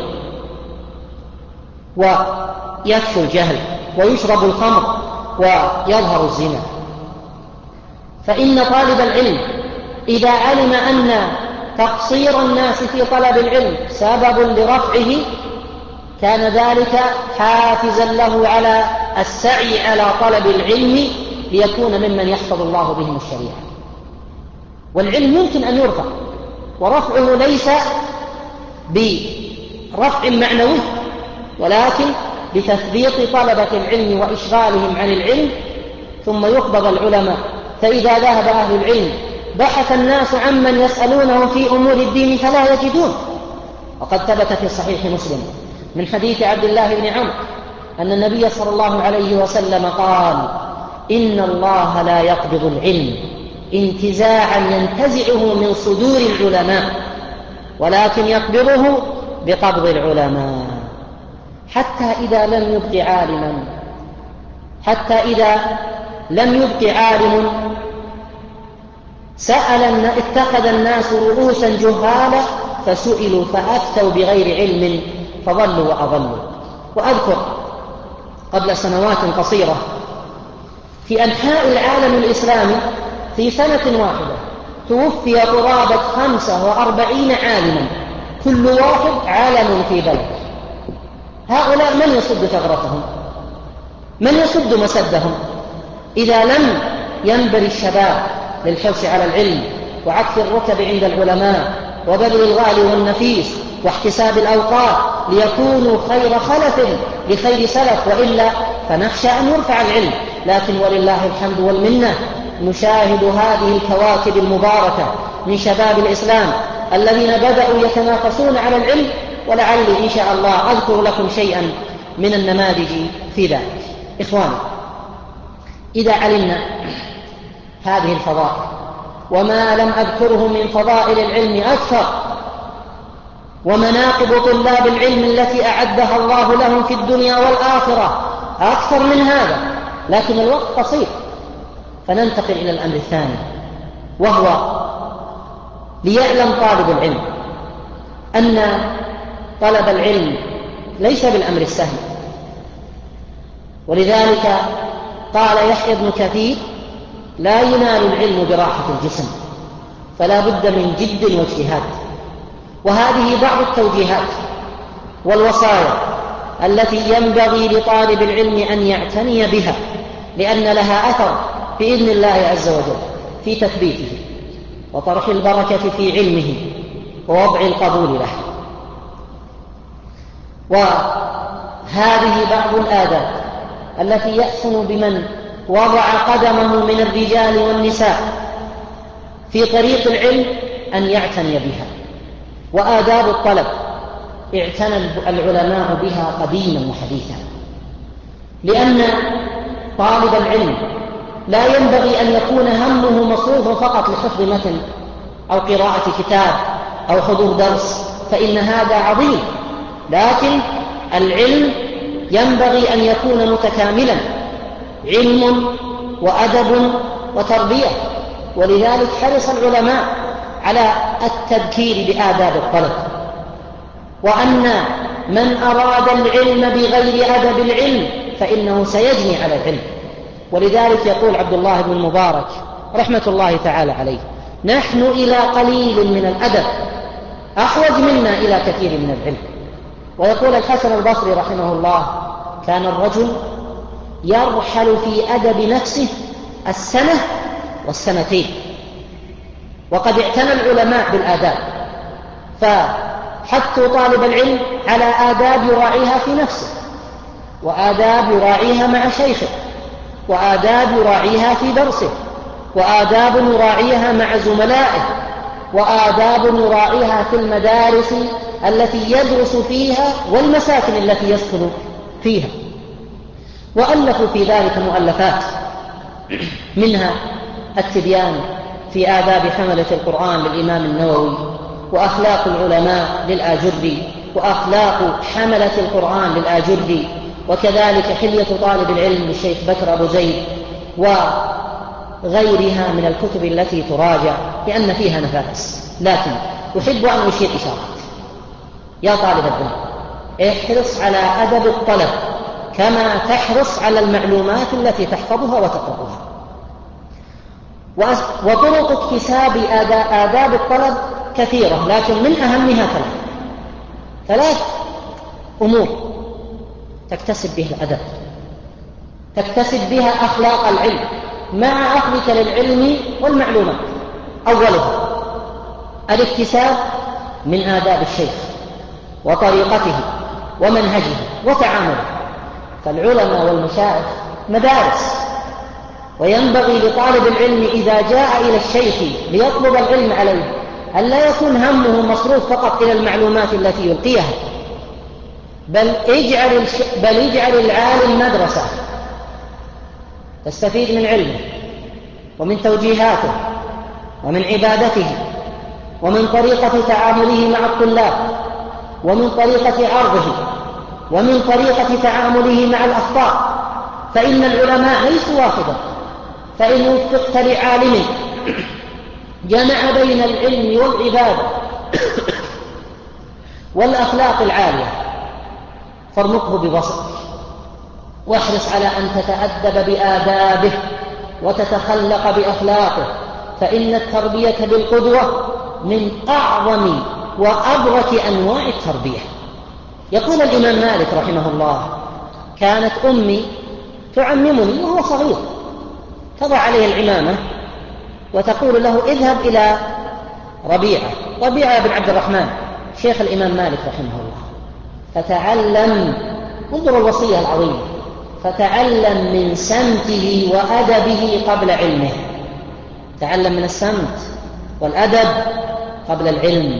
Speaker 2: ويكفو الجهل ويشرب الخمر ويظهر الزنا. فإن طالب العلم إذا علم أن تقصير الناس في طلب العلم سبب لرفعه، كان ذلك حافزا له على السعي على طلب العلم ليكون ممن يحفظ الله بهم الشريعة. والعلم يمكن أن يرفع، ورفعه ليس برفع معنوي، ولكن بتثبيط طلبة العلم وإشغالهم عن العلم، ثم يقبض العلماء. فإذا ذهب أهل العلم بحث الناس عمن يسألونهم في أمور الدين فلا يجدون. وقد ثبت في صحيح مسلم من حديث عبد الله بن عمرو أن النبي صلى الله عليه وسلم قال: إن الله لا يقبض العلم انتزاعا ينتزعه من صدور العلماء، ولكن يقبضه بقبض العلماء، حتى إذا لم يبق عالما حتى إذا لم يبق عالم سأل اتخذ الناس رؤوسا جهالا فسئلوا فأفتوا بغير علم فضلوا وأضلوا. وأذكر قبل سنوات قصيرة في أنحاء العالم الإسلامي في سنة واحدة توفي قرابة خمسة وأربعين عالما، كل واحد عالم في بلد. هؤلاء من يسد ثغرتهم؟ من يسد مسدهم؟ إذا لم ينبر الشباب للحرص على العلم وعكف الركب عند العلماء وبذل الغالي والنفيس واحتساب الأوقات ليكونوا خير خلف لخير سلف، وإلا فنخشى أن يرفع العلم. لكن ولله الحمد والمنة نشاهد هذه الكواكب المباركة من شباب الإسلام الذين بدأوا يتنافسون على العلم، ولعلي إن شاء الله أذكر لكم شيئا من النماذج في ذلك. إخواني، إذا علمنا هذه الفضائل وما لم أذكره من فضائل العلم أكثر، ومناقب طلاب العلم التي أعدها الله لهم في الدنيا والآخرة أكثر من هذا، لكن الوقت قصير، فننتقل إلى الأمر الثاني، وهو ليعلم طالب العلم أن طلب العلم ليس بالأمر السهل. ولذلك قال يحيى بن كثير: لا ينال العلم براحة الجسم، فلا بد من جد واجتهاد. وهذه بعض التوجيهات والوصايا التي ينبغي لطالب العلم أن يعتني بها، لأن لها أثر بإذن الله عز وجل في تثبيته وطرح البركة في علمه ووضع القبول له. وهذه بعض الآداب التي يحسن بمن وضع قدمه من الرجال والنساء في طريق العلم أن يعتني بها. وآداب الطلب اعتنى العلماء بها قديما وحديثا، لأن طالب العلم لا ينبغي أن يكون همه مصروفا فقط لحفظ متن أو قراءة كتاب أو حضور درس، فإن هذا عظيم، لكن العلم ينبغي أن يكون متكاملا، علم وأدب وتربية. ولذلك حرص العلماء على التذكير بآداب الطلب، وأن من أراد العلم بغير أدب العلم فإنه سيجني على العلم. ولذلك يقول عبد الله بن المبارك رحمة الله تعالى عليه: نحن إلى قليل من الأدب أحوج منا إلى كثير من العلم. ويقول الحسن البصري رحمه الله: كان الرجل يرحل في أدب نفسه السنة والسنتين. وقد اعتنى العلماء بالآداب، فحثوا طالب العلم على آداب يراعيها في نفسه، وآداب يراعيها مع شيخه، وآداب يراعيها في درسه، وآداب يراعيها مع زملائه، وآداب يراعيها في المدارس التي يدرس فيها والمساكن التي يسكن فيها. وألفوا في ذلك مؤلفات، منها التبيان في آداب حملة القرآن للإمام النووي، وأخلاق العلماء للآجري، وأخلاق حملة القرآن للآجري، وكذلك حلية طالب العلم للشيخ بكر أبو زيد، وغيرها من الكتب التي تراجع لأن فيها نفائس. لكن أحب أن أشير إشارات: يا طالب العلم، احرص على أدب الطلب كما تحرص على المعلومات التي تحفظها وتقرأها. وطرق اكتساب آداب الطلب كثيرة، لكن من أهمها ثلاث ثلاث أمور تكتسب بها الأدب، تكتسب بها أخلاق العلم مع أخذك للعلم والمعلومات. أولها الاكتساب من آداب الشيخ وطريقته ومنهجه وتعامله. فالعلماء والمشايخ مدارس، وينبغي لطالب العلم إذا جاء إلى الشيخ ليطلب العلم عليه أن لا يكون همه مصروف فقط إلى المعلومات التي يلقيها، بل اجعل, الش... بل اجعل العالم مدرسة تستفيد من علمه ومن توجيهاته ومن عبادته ومن طريقة تعامله مع الطلاب ومن طريقة عرضه ومن طريقة تعامله مع الأخطاء. فإن العلماء ليسوا واحدا، فإن وفقت لعالم جمع بين العلم والعبادة والأخلاق العالية فارمقه ببصرك، واحرص على أن تتأدب بآدابه وتتخلق بأخلاقه، فإن التربية بالقدوة من أعظم وأبرك أنواع التربية. يقول الإمام مالك رحمه الله: كانت أمي تعممني وهو صغير، تضع عليه العمامة وتقول له: اذهب إلى ربيعة ربيعة بن عبد الرحمن شيخ الإمام مالك رحمه الله فتعلم، انظر الوصية العظيمة، فتعلم من سمته وأدبه قبل علمه. تعلم من السمت والأدب قبل العلم.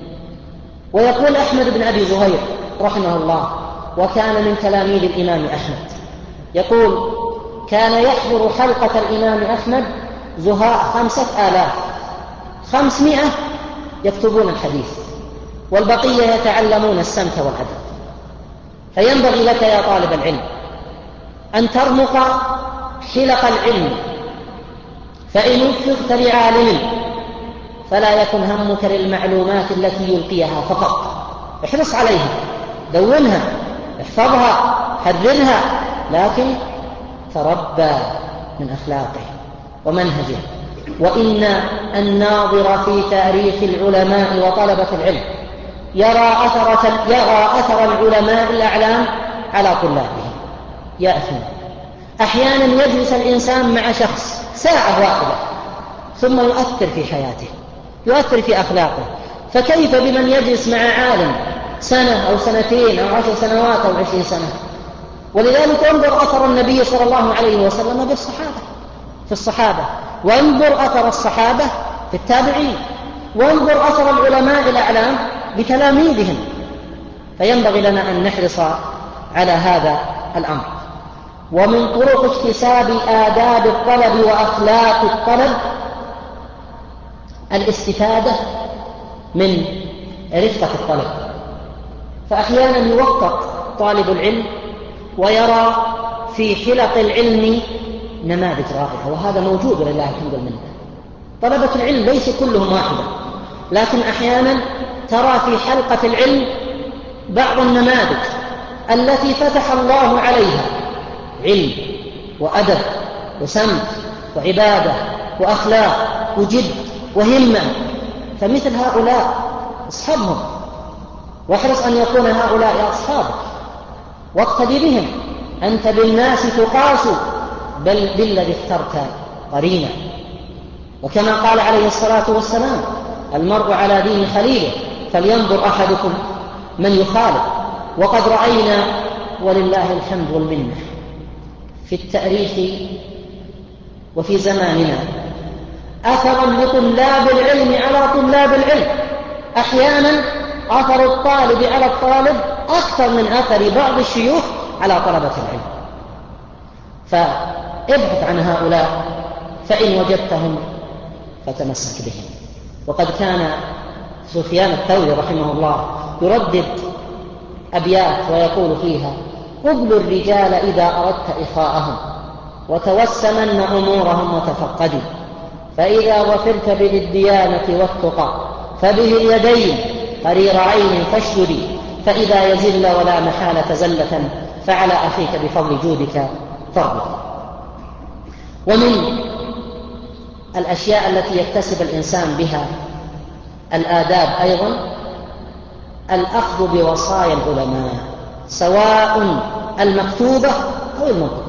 Speaker 2: ويقول أحمد بن أبي زهير رحمه الله، وكان من تلاميذ الإمام أحمد، يقول: كان يحضر حلقة الإمام أحمد زهاء خمسة آلاف، خمسمائة يكتبون الحديث والبقية يتعلمون السمت والأدب. فينبغي لك يا طالب العلم أن ترمق حلق العلم، فإن وفقت لعالم فلا يكن همك للمعلومات التي يلقيها فقط، احرص عليها، دونها، احفظها، حررها، لكن تربى من أخلاقه ومنهجه. وإن الناظر في تاريخ العلماء وطلبة العلم يرى أثر, يرى أثر العلماء الأعلام على طلابهم. يا أخي، أحيانا يجلس الإنسان مع شخص ساعة واحدة ثم يؤثر في حياته، يؤثر في أخلاقه، فكيف بمن يجلس مع عالم سنة أو سنتين أو عشر سنوات أو عشرين سنة؟ ولذلك انظر أثر النبي صلى الله عليه وسلم بالصحابة في الصحابة، وانظر أثر الصحابة في التابعين، وانظر أثر العلماء الأعلام بتلاميذهم. فينبغي لنا أن نحرص على هذا الأمر. ومن طرق اكتساب آداب الطلب وأخلاق الطلب الاستفادة من رفقة الطلب. فأحيانا يوفق طالب العلم ويرى في حلق العلم نماذج رائعة، وهذا موجود لله الحمد لله. طلبة العلم ليس كلهم واحدا، لكن أحيانا ترى في حلقة العلم بعض النماذج التي فتح الله عليها علم وأدب وسمت وعبادة وأخلاق وجد وهمة، فمثل هؤلاء اصحبهم، واحرص أن يكون هؤلاء أصحابك، واقتدي بهم. أنت بالناس تقاس، بل بالذي اخترت قرينا. وكما قال عليه الصلاة والسلام: المرء على دين خليله، فلينظر أحدكم من يخالف. وقد رأينا ولله الحمد والمنة في التاريخ وفي زماننا أثرا لطلاب العلم على طلاب العلم. أحيانا أثر الطالب على الطالب أكثر من أثر بعض الشيوخ على طلبة العلم. فابحث عن هؤلاء، فإن وجدتهم فتمسك بهم. وقد كان سفيان الثوري رحمه الله يردد أبيات ويقول فيها: قبلوا الرجال إذا أردت إخاءهم، وتوسمن أمورهم وتفقدي، فإذا ظفرت بالديانة والتقى، فبه اليدين قرير عين فاشددي، فإذا يزل ولا محالة زلة، فعلى أخيك بفضل جودك فاربط. ومن الأشياء التي يكتسب الإنسان بها الآداب أيضا الأخذ بوصايا العلماء، سواء المكتوبة أو المنطوقة.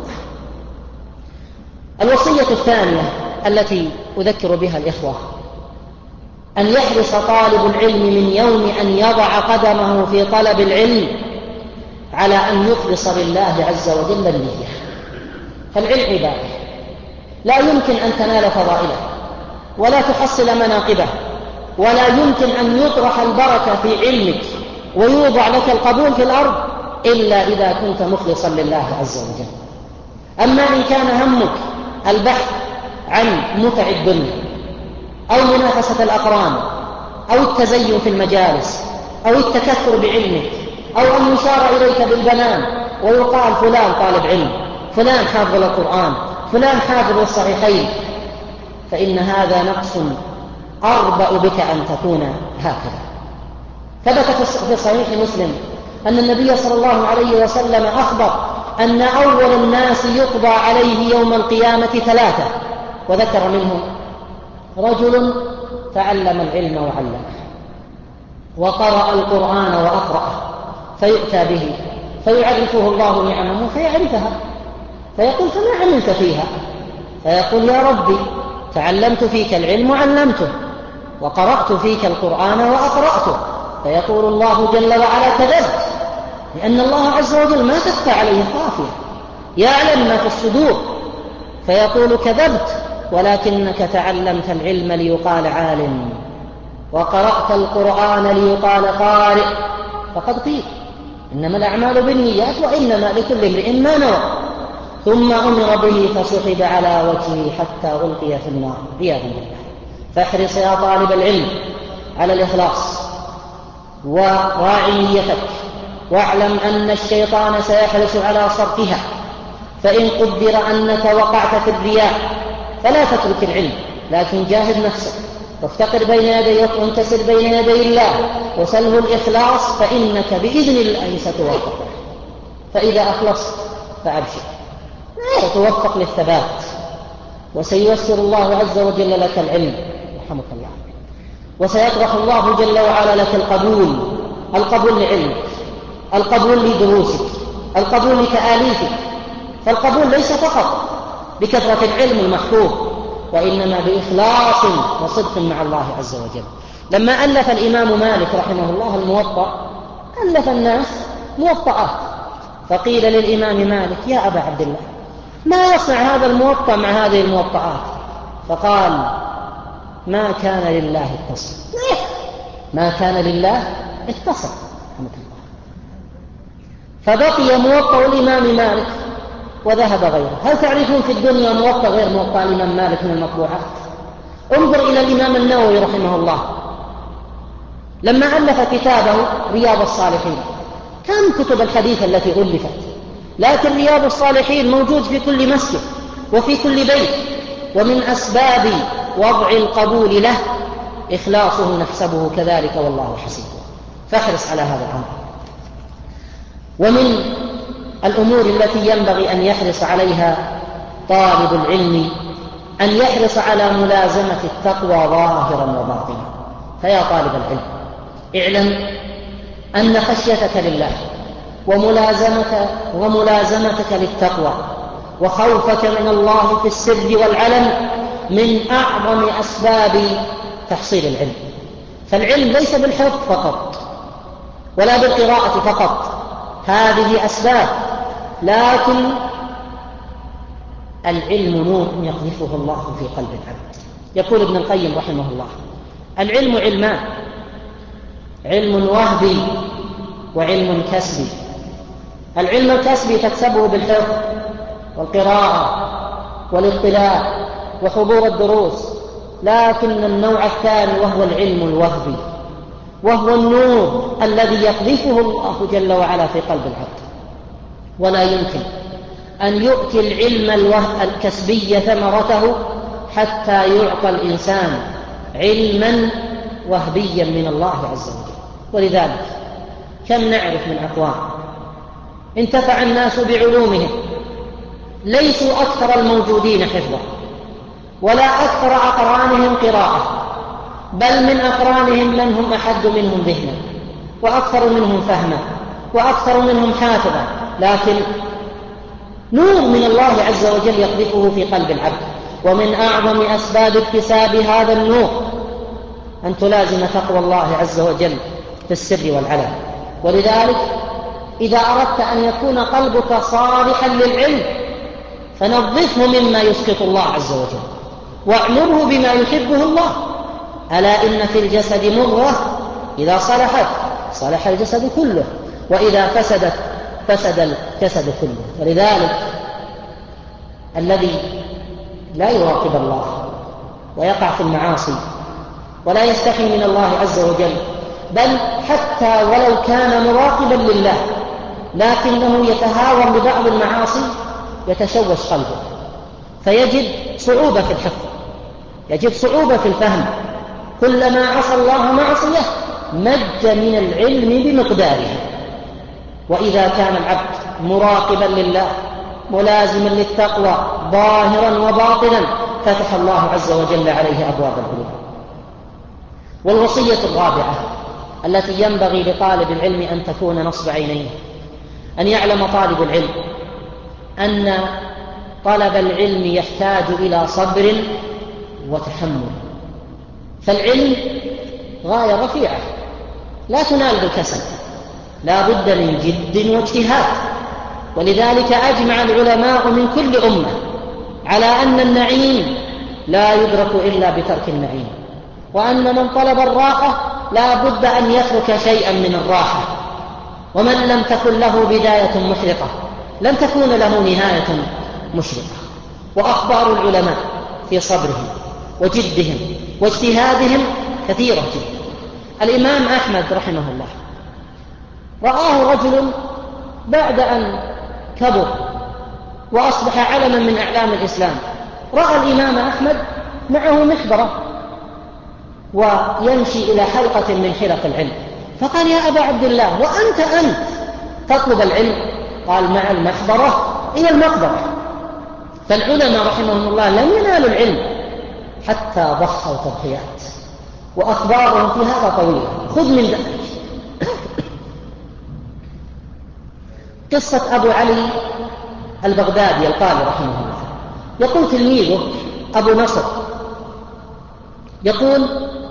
Speaker 2: الوصية الثانية التي أذكر بها الإخوة أن يحرص طالب العلم من يوم أن يضع قدمه في طلب العلم على أن يخلص لله عز وجل النية. فالعلم عبادة، لا يمكن أن تنال فضائله ولا تحصل مناقبه، ولا يمكن أن يطرح البركة في علمك ويوضع لك القبول في الأرض إلا إذا كنت مخلصا لله عز وجل. أما إن كان همك البحث عن متع الدنيا أو منافسة الأقران أو التزين في المجالس أو التكثر بعلمك أو أن يشار إليك بالبنان ويقال فلان طالب علم، فلان حافظ القرآن، فلان حافظ الصحيحين، فإن هذا نقص أربأ بك أن تكون هكذا. ثبت في صحيح مسلم أن النبي صلى الله عليه وسلم أخبر أن أول الناس يقضى عليه يوم القيامة ثلاثة، وذكر منهم رجل تعلم العلم وعلمه، وقرأ القرآن وأقرأه، فيؤتى به فيعرفه الله نعمه فيعرفها، فيقول فما عملت فيها؟ فيقول يا ربي تعلمت فيك العلم وعلمته، وقرأت فيك القرآن وأقرأته. فيقول الله جل وعلا كذبت، لأن الله عز وجل ما تخفى عليه خافية، يعلم ما في الصدور. فيقول كذبت، ولكنك تعلمت العلم ليقال عالم، وقرأت القرآن ليقال قارئ. فقد قيل إنما الأعمال بالنيات وإنما لكل امرئ ما نوى. ثم أمر به فسحب على وجهه حتى ألقي في النار عياذا بالله. فاحرص يا طالب العلم على الإخلاص، وراعي نيتك، واعلم أن الشيطان سيحرص على صرفها. فإن قدر أنك وقعت في الرياء فلا تترك العلم، لكن جاهد نفسك وافتقر بين يديه وانكسر بين يدي الله وسله الإخلاص، فإنك بإذن الله ستوفق. فإذا أخلصت فأبشر، ستوفق للثبات، وسييسر الله عز وجل لك العلم رحمك الله، وسيطرح الله جل وعلا لك القبول، القبول لعلمك، القبول لدروسك، القبول لتآليفك. فالقبول ليس فقط بكثرة العلم المحفوظ، وإنما بإخلاص وصدق مع الله عز وجل. لما ألف الإمام مالك رحمه الله الموطأ، ألف الناس موطئات، فقيل للإمام مالك يا أبا عبد الله ما يصنع هذا الموطأ مع هذه الموطئات؟ فقال ما كان لله اتصل، ما كان لله اتصل. فبقي موطأ الإمام مالك وذهب غيره. هل تعرفون في الدنيا موطأ غير موطأ الإمام مالك من المطبوعات؟ انظر إلى الإمام النووي رحمه الله لما ألف كتابه رياض الصالحين. كم كتب الحديث التي ألفت، لكن رياض الصالحين موجود في كل مسجد وفي كل بيت. ومن أسباب وضع القبول له إخلاصه نحسبه كذلك والله حسيبه. فاحرص على هذا الأمر. ومن الأمور التي ينبغي أن يحرص عليها طالب العلم أن يحرص على ملازمة التقوى ظاهرا وباطنا. فيا طالب العلم اعلم أن خشيتك لله وملازمتك, وملازمتك للتقوى وخوفك من الله في السر والعلن من أعظم أسباب تحصيل العلم. فالعلم ليس بالحفظ فقط ولا بالقراءة فقط، هذه أسباب، لكن العلم نور يقذفه الله في قلب العبد. يقول ابن القيم رحمه الله العلم علمان، علم وهبي وعلم كسبي. العلم الكسبي تكسبه بالحفظ والقراءة والاطلاع وحضور الدروس، لكن النوع الثاني وهو العلم الوهبي، وهو النور الذي يقذفه الله جل وعلا في قلب العبد. ولا يمكن أن يؤتي العلم الكسبي ثمرته حتى يعطى الإنسان علما وهبيا من الله عز وجل. ولذلك كم نعرف من أقوام انتفع الناس بعلومهم ليسوا أكثر الموجودين حفظا ولا أكثر أقرانهم قراءة، بل من أقرانهم من هم أحد منهم ذهنا وأكثر منهم فهما وأكثر منهم حافظا، لكن نور من الله عز وجل يقذفه في قلب العبد. ومن أعظم أسباب اكتساب هذا النور أن تلازم تقوى الله عز وجل في السر والعلن. ولذلك إذا أردت أن يكون قلبك صالحا للعلم فنظفه مما يسقط الله عز وجل واعمره بما يحبه الله. ألا إن في الجسد مضغة إذا صلحت صلح الجسد كله، وإذا فسدت فسد الجسد كله. ولذلك الذي لا يراقب الله ويقع في المعاصي ولا يستحي من الله عز وجل، بل حتى ولو كان مراقبا لله لكنه يتهاون ببعض المعاصي يتشوش قلبه، فيجد صعوبة في الحفظ، يجد صعوبة في الفهم. كلما عصى الله معصية مج من العلم بمقدارها. وإذا كان العبد مراقبا لله ملازما للتقوى ظاهرا وباطنا فتح الله عز وجل عليه أبواب العلوم. والوصية الرابعة التي ينبغي لطالب العلم أن تكون نصب عينيه، أن يعلم طالب العلم أن طلب العلم يحتاج إلى صبر وتحمل، فالعلم غاية رفيعة لا تنال بالكسل، لا بد من جد واجتهاد. ولذلك أجمع العلماء من كل أمة على أن النعيم لا يدرك إلا بترك النعيم، وأن من طلب الراحة لا بد أن يترك شيئا من الراحة، ومن لم تكن له بداية محرقة لن تكون له نهاية مشرقة. وأخبار العلماء في صبرهم وجدهم واجتهادهم كثيرة جدا. الإمام أحمد رحمه الله رآه رجل بعد أن كبر وأصبح علما من أعلام الإسلام، رأى الإمام أحمد معه محبرة ويمشي إلى حلقة من حلق العلم، فقال: يا أبا عبد الله، وأنت أنت تطلب العلم؟ قال: مع المحبرة إلى المقبرة. فالعلماء رحمهم الله لم ينالوا العلم حتى ضحوا تضحيات، وأخبارهم في هذا طويلة. خذ من ذلك قصة أبو علي البغدادي القاضي رحمه الله. يقول تلميذه أبو نصر، يقول: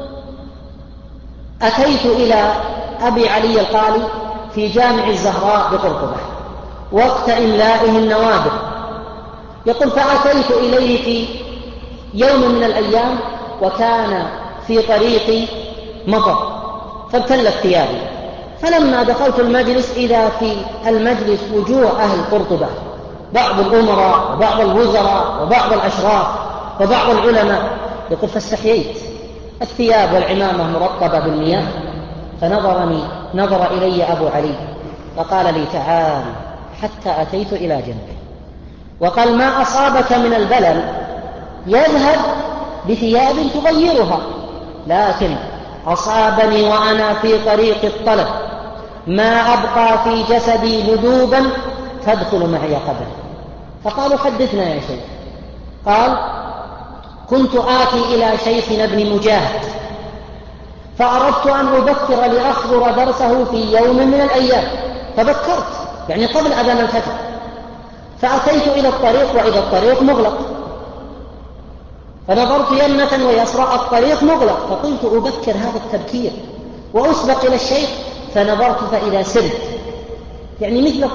Speaker 2: أتيت إلى أبي علي القالي في جامع الزهراء بقرطبة وقت إملائه النوادر. يقول: فأتيت إليه في يوم من الأيام وكان في طريقي مطر فابتلت ثيابي، فلما دخلت المجلس إذا في المجلس وجوه أهل قرطبة، بعض الأمراء وبعض الوزراء وبعض الأشراف وبعض العلماء. يقول: فاستحييت، الثياب والعمامة مرطبة بالمياه، فنظرني نظر إلي أبو علي فقال لي: تعال، حتى أتيت إلى جنبه وقال: ما أصابك من البلل يذهب بثياب تغيرها، لكن أصابني وأنا في طريق الطلب ما أبقى في جسدي ندوبا تدخل معي قبل. فقالوا: حدثنا يا شيخ. قال: كنت آتي إلى شيخنا ابن مجاهد فأردت أن أبكر لأحضر درسه في يوم من الأيام، فبكرت يعني قبل أذان الفجر، فأتيت إلى الطريق وإذا الطريق مغلق، فنظرت يمنة ويسرى الطريق مغلق، فقلت أبكر هذا التبكير وأسبق إلى الشيخ، فنظرت فإذا سرت يعني مثل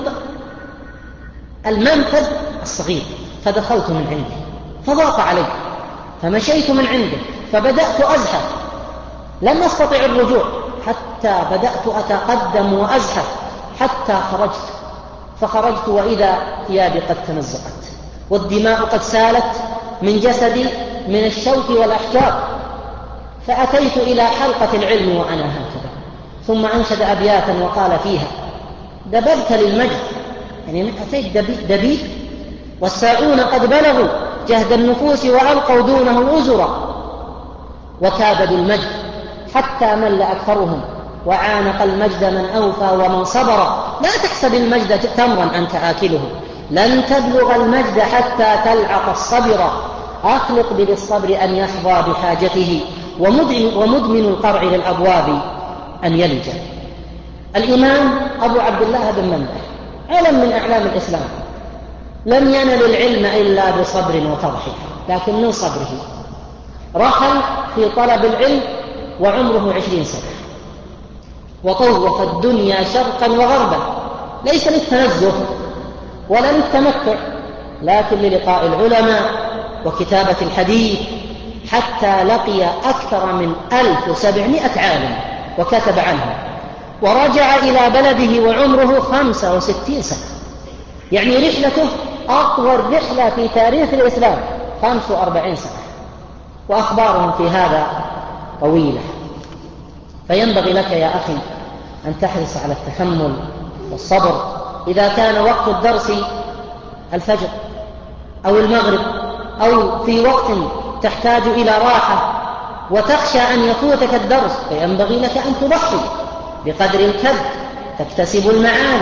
Speaker 2: المنفذ الصغير، فدخلت من عنده فضاق علي فمشيت من عنده فبدأت أزحف، لم أستطع الرجوع حتى بدأت أتقدم وأزحف حتى خرجت، فخرجت وإذا ثيابي قد تمزقت والدماء قد سالت من جسدي من الشوك والأحجار، فأتيت إلى حلقة العلم وأنا هكذا. ثم أنشد أبياتا وقال فيها: دببت للمجد، يعني أتيت دبيب والساعون قد بلغوا جهد النفوس وألقوا دونه الأزرا، وكاد بالمجد حتى مل أكثرهم وعانق المجد من أوفى ومن صبر. لا تحسب المجد تمرا أنت آكله، لن تبلغ المجد حتى تلعق الصبر. أخلق بالصبر أن يحظى بحاجته، ومدمن القرع للأبواب أن يلج. الإمام أبو عبد الله بن منده علم من أعلام الإسلام، لم ينل العلم إلا بصبر وتضحية، لكن من صبره رحل في طلب العلم وعمره عشرين سنة، وطوف الدنيا شرقا وغربا، ليس للتنزه ولا للتمتع، لكن للقاء العلماء وكتابة الحديث، حتى لقي أكثر من ألف وسبعمائة عالم وكتب عنهم، ورجع إلى بلده وعمره خمسة وستين سنة، يعني رحلته أطول رحلة في تاريخ الإسلام، خمس وأربعين سنة، وأخبارهم في هذا طويلة. فينبغي لك يا أخي أن تحرص على التحمل والصبر. إذا كان وقت الدرس الفجر أو المغرب أو في وقت تحتاج إلى راحة وتخشى أن يفوتك الدرس، فينبغي لك أن تضحي بقدر الكد تكتسب المعاني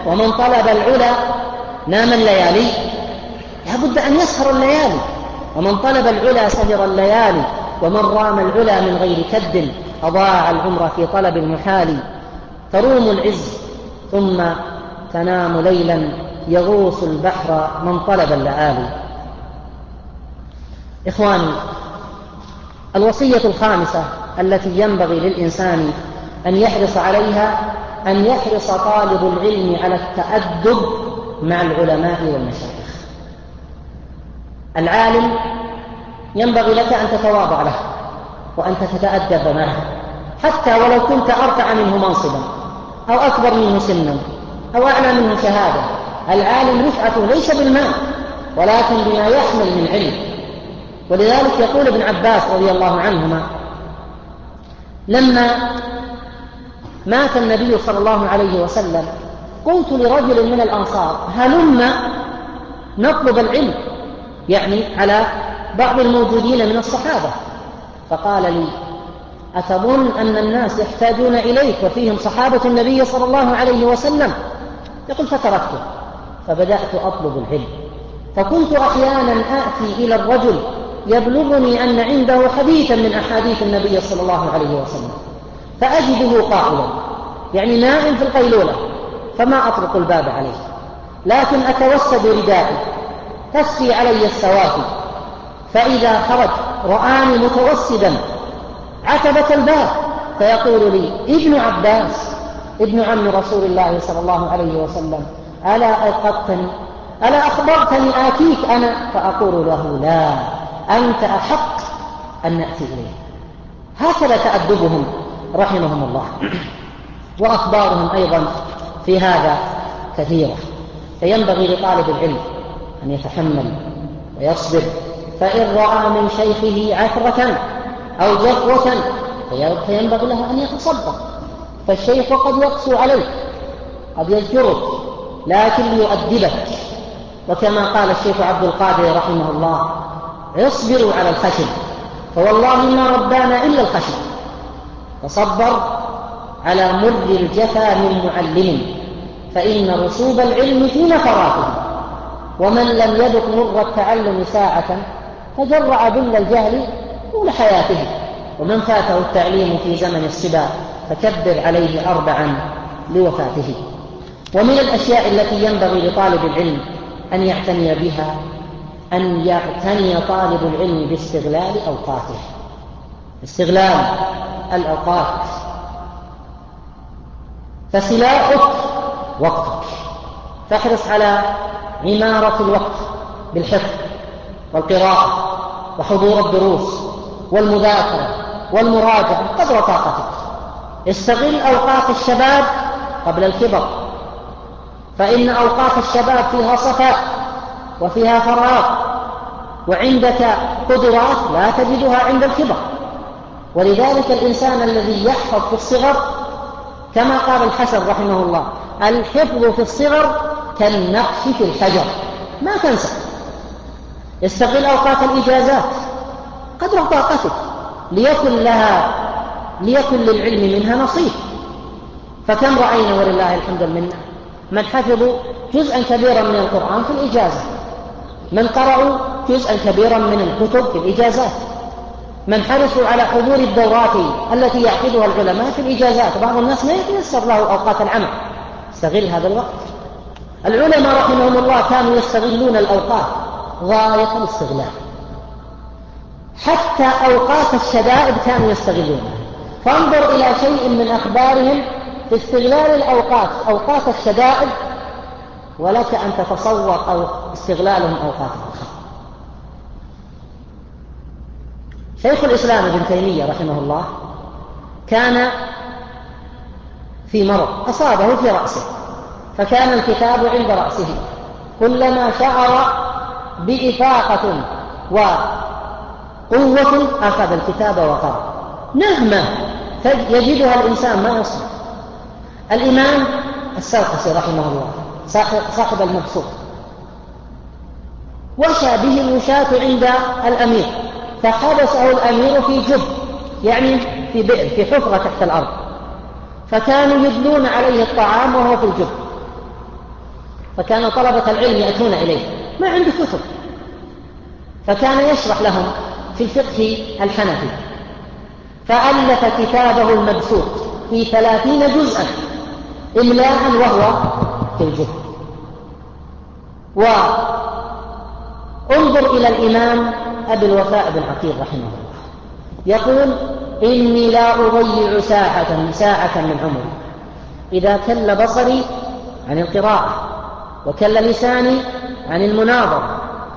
Speaker 2: ومن طلب العلا نام الليالي، لا بد أن يسهر الليالي. ومن طلب العلا سهر الليالي، ومن رام العلا من غير كد أضاع العمر في طلب المحال. تروم العز ثم تنام ليلا يغوص البحر من طلب اللآلي. إخواني، الوصية الخامسة التي ينبغي للإنسان أن يحرص عليها أن يحرص طالب العلم على التأدب مع العلماء والمشايخ. العالم ينبغي لك أن تتواضع له وأن تتأدب معه، حتى ولو كنت أرفع منه منصبا أو أكبر منه سنا أو أعلى منه شهادة. العالم رفعته ليس بالمال ولكن بما يحمل من علم. ولذلك يقول ابن عباس رضي الله عنهما لما مات النبي صلى الله عليه وسلم قلت لرجل من الأنصار هلم نطلب العلم، يعني على بعض الموجودين من الصحابة، فقال لي أتظن أن الناس يحتاجون إليك وفيهم صحابة النبي صلى الله عليه وسلم؟ يقول فتركته فبدأت أطلب العلم، فكنت أحيانا آتي إلى الرجل يبلغني أن عنده حديثا من أحاديث النبي صلى الله عليه وسلم فأجده قائلا، يعني نائم في القيلولة، فما أطرق الباب عليه، لكن أتوسد ردائي تسري علي السوافي، فإذا خرج رآني متوسدا عتبة الباب فيقول لي ابن عباس ابن عم رسول الله صلى الله عليه وسلم ألا أيقظتني؟ ألا أخبرتني آتيك أنا؟ فأقول له لا، أنت أحق أن نأتي إليه. هكذا تأدبهم رحمهم الله. وأخبارهم أيضا في هذا كثيرة. فينبغي لطالب العلم أن يتحمل ويصبر، فإن رأى من شيخه عثرة أو جفوة فينبغي له أن يتصبر، فالشيخ قد يقسو عليك قد يزجرك لكن ليؤدبك. وكما قال الشيخ عبد القادر رحمه الله اصبروا على الخشن فوالله ما ربانا إلا الخشن، تصبر على مر الجفا من معلم فإن رسوب العلم في نفراته، ومن لم يذق مر التعلم ساعة تجرع ذل الجهل طول حياته، ومن فاته التعليم في زمن الصبا فكبر عليه أربعا لوفاته. ومن الأشياء التي ينبغي لطالب العلم أن يعتني بها أن يعتني طالب العلم باستغلال أوقاته، استغلال الأوقات. فسلاحك وقتك، فاحرص على عمارة الوقت بالحفظ والقراءة وحضور الدروس والمذاكرة والمراجعة قدر طاقتك. استغل أوقات الشباب قبل الكبر، فإن أوقات الشباب فيها صفاء وفيها فراغ، وعندك قدرات لا تجدها عند الكبر. ولذلك الإنسان الذي يحفظ في الصغر كما قال الحسن رحمه الله الحفظ في الصغر كالنقش في الحجر، ما تنسى. استغل أوقات الإجازات قدر طاقتك ليكن لها ليكن للعلم منها نصيب. فكم رأينا ولله الحمد منه من حفظوا جزءا كبيرا من القرآن في الإجازة، من قرأوا جزءا كبيرا من الكتب في الإجازات، من حرصوا على حضور الدورات التي يعقدها العلماء في الإجازات. بعض الناس ما يتيسر له أوقات العمل، استغل هذا الوقت. العلماء رحمهم الله كانوا يستغلون الأوقات غاية الاستغلال، حتى أوقات الشدائد كانوا يستغلونها. فانظر إلى شيء من أخبارهم في استغلال الأوقات أوقات الشدائد، ولك أن تتصور أو استغلالهم أوقات أخرى. شيخ الإسلام ابن تيمية رحمه الله كان في مرض أصابه في رأسه، فكان الكتاب عند رأسه، كلما شعر بإفاقة وقوة أخذ الكتاب وقرأ، نهمة يجدها الإنسان ما يصبر. الإمام السرخسي رحمه الله صاحب المبسوط وشى به الوشاة عند الأمير، فحبسه الأمير في جب، يعني في بئر في حفرة تحت الأرض، فكانوا يدلون عليه الطعام وهو في الجب، فكان طلبة العلم يأتون إليه ما عنده كتب، فكان يشرح لهم في الفقه الحنفي، فألف كتابه المبسوط في ثلاثين جزءا إملاء وهو في الجهد. وانظر إلى الإمام أبي الوفاء بن عقيل رحمه الله يقول: إني لا أضيع ساعة ساعة من عمري إذا كل بصري عن القراءة، وكل لساني عن المناظرة،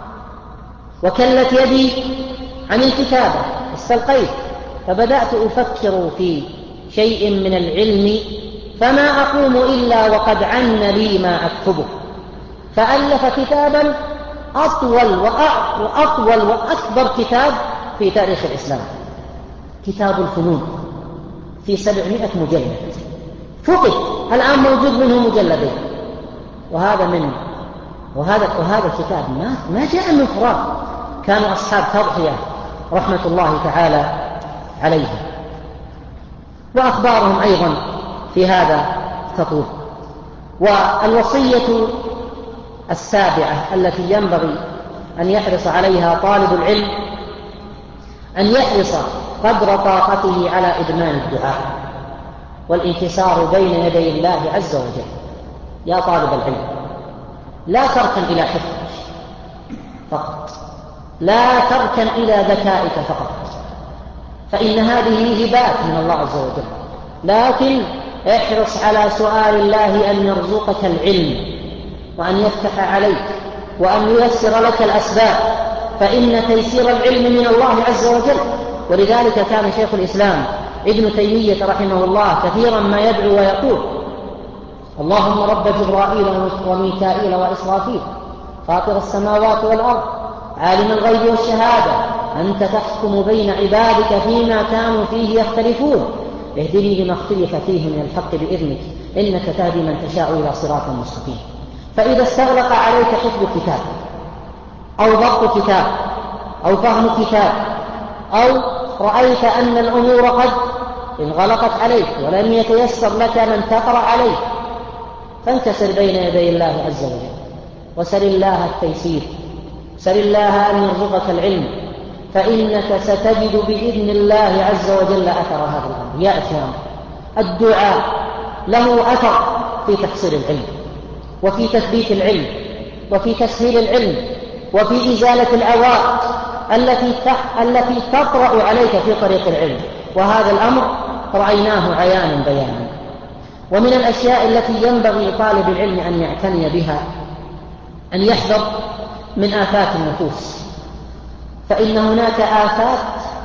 Speaker 2: وكلت يدي عن الكتابة، استلقيت فبدأت أفكر في شيء من العلم فما أقوم إلا وقد عن لي ما أكتبه. فألف كتابا أطول وأطول وأكبر كتاب في تاريخ الإسلام، كتاب الفنون، في سبعمائة مجلد، فقه الآن موجود منه مجلدين. وهذا من وهذا وهذا الكتاب ما ما جاء من فراغ، كانوا أصحاب تضحية رحمة الله تعالى عليهم. وأخبارهم أيضا في هذا تطول. والوصية السابعة التي ينبغي أن يحرص عليها طالب العلم أن يحرص قدر طاقته على إدمان الدعاء والانكسار بين يدي الله عز وجل. يا طالب العلم، لا تركن إلى حفظك فقط، لا تركن إلى ذكائك فقط، فإن هذه هبات من الله عز وجل، لكن احرص على سؤال الله أن يرزقك العلم وأن يفتح عليك وأن ييسر لك الأسباب، فإن تيسير العلم من الله عز وجل. ولذلك كان شيخ الإسلام ابن تيمية رحمه الله كثيرا ما يدعو ويقول: اللهم رب جبرائيل وميكائيل وإسرافيل فاطر السماوات والأرض عالم الغيب والشهادة أنت تحكم بين عبادك فيما كانوا فيه يختلفون اهدني لما اختلف فيه من الحق بإذنك إنك تهدي من تشاء إلى صراط مستقيم. فإذا استغلق عليك حفظ كتاب أو ضبط كتاب أو فهم كتاب أو رأيت أن الأمور قد انغلقت عليك ولم يتيسر لك من تقرأ عليه، فانكسر بين يدي الله عز وجل وسل الله التيسير، سل الله أن يرزقك العلم، فإنك ستجد بإذن الله عز وجل أثر هذا الأمر. يا إخوان، الدعاء له أثر في تحصيل العلم وفي تثبيت العلم وفي تسهيل العلم وفي إزالة العوائق التي التي تطرأ عليك في طريق العلم، وهذا الأمر رأيناه عيانا بيانا. ومن الأشياء التي ينبغي طالب العلم أن يعتني بها أن يحذر من آفات النفوس، فإن هناك آفات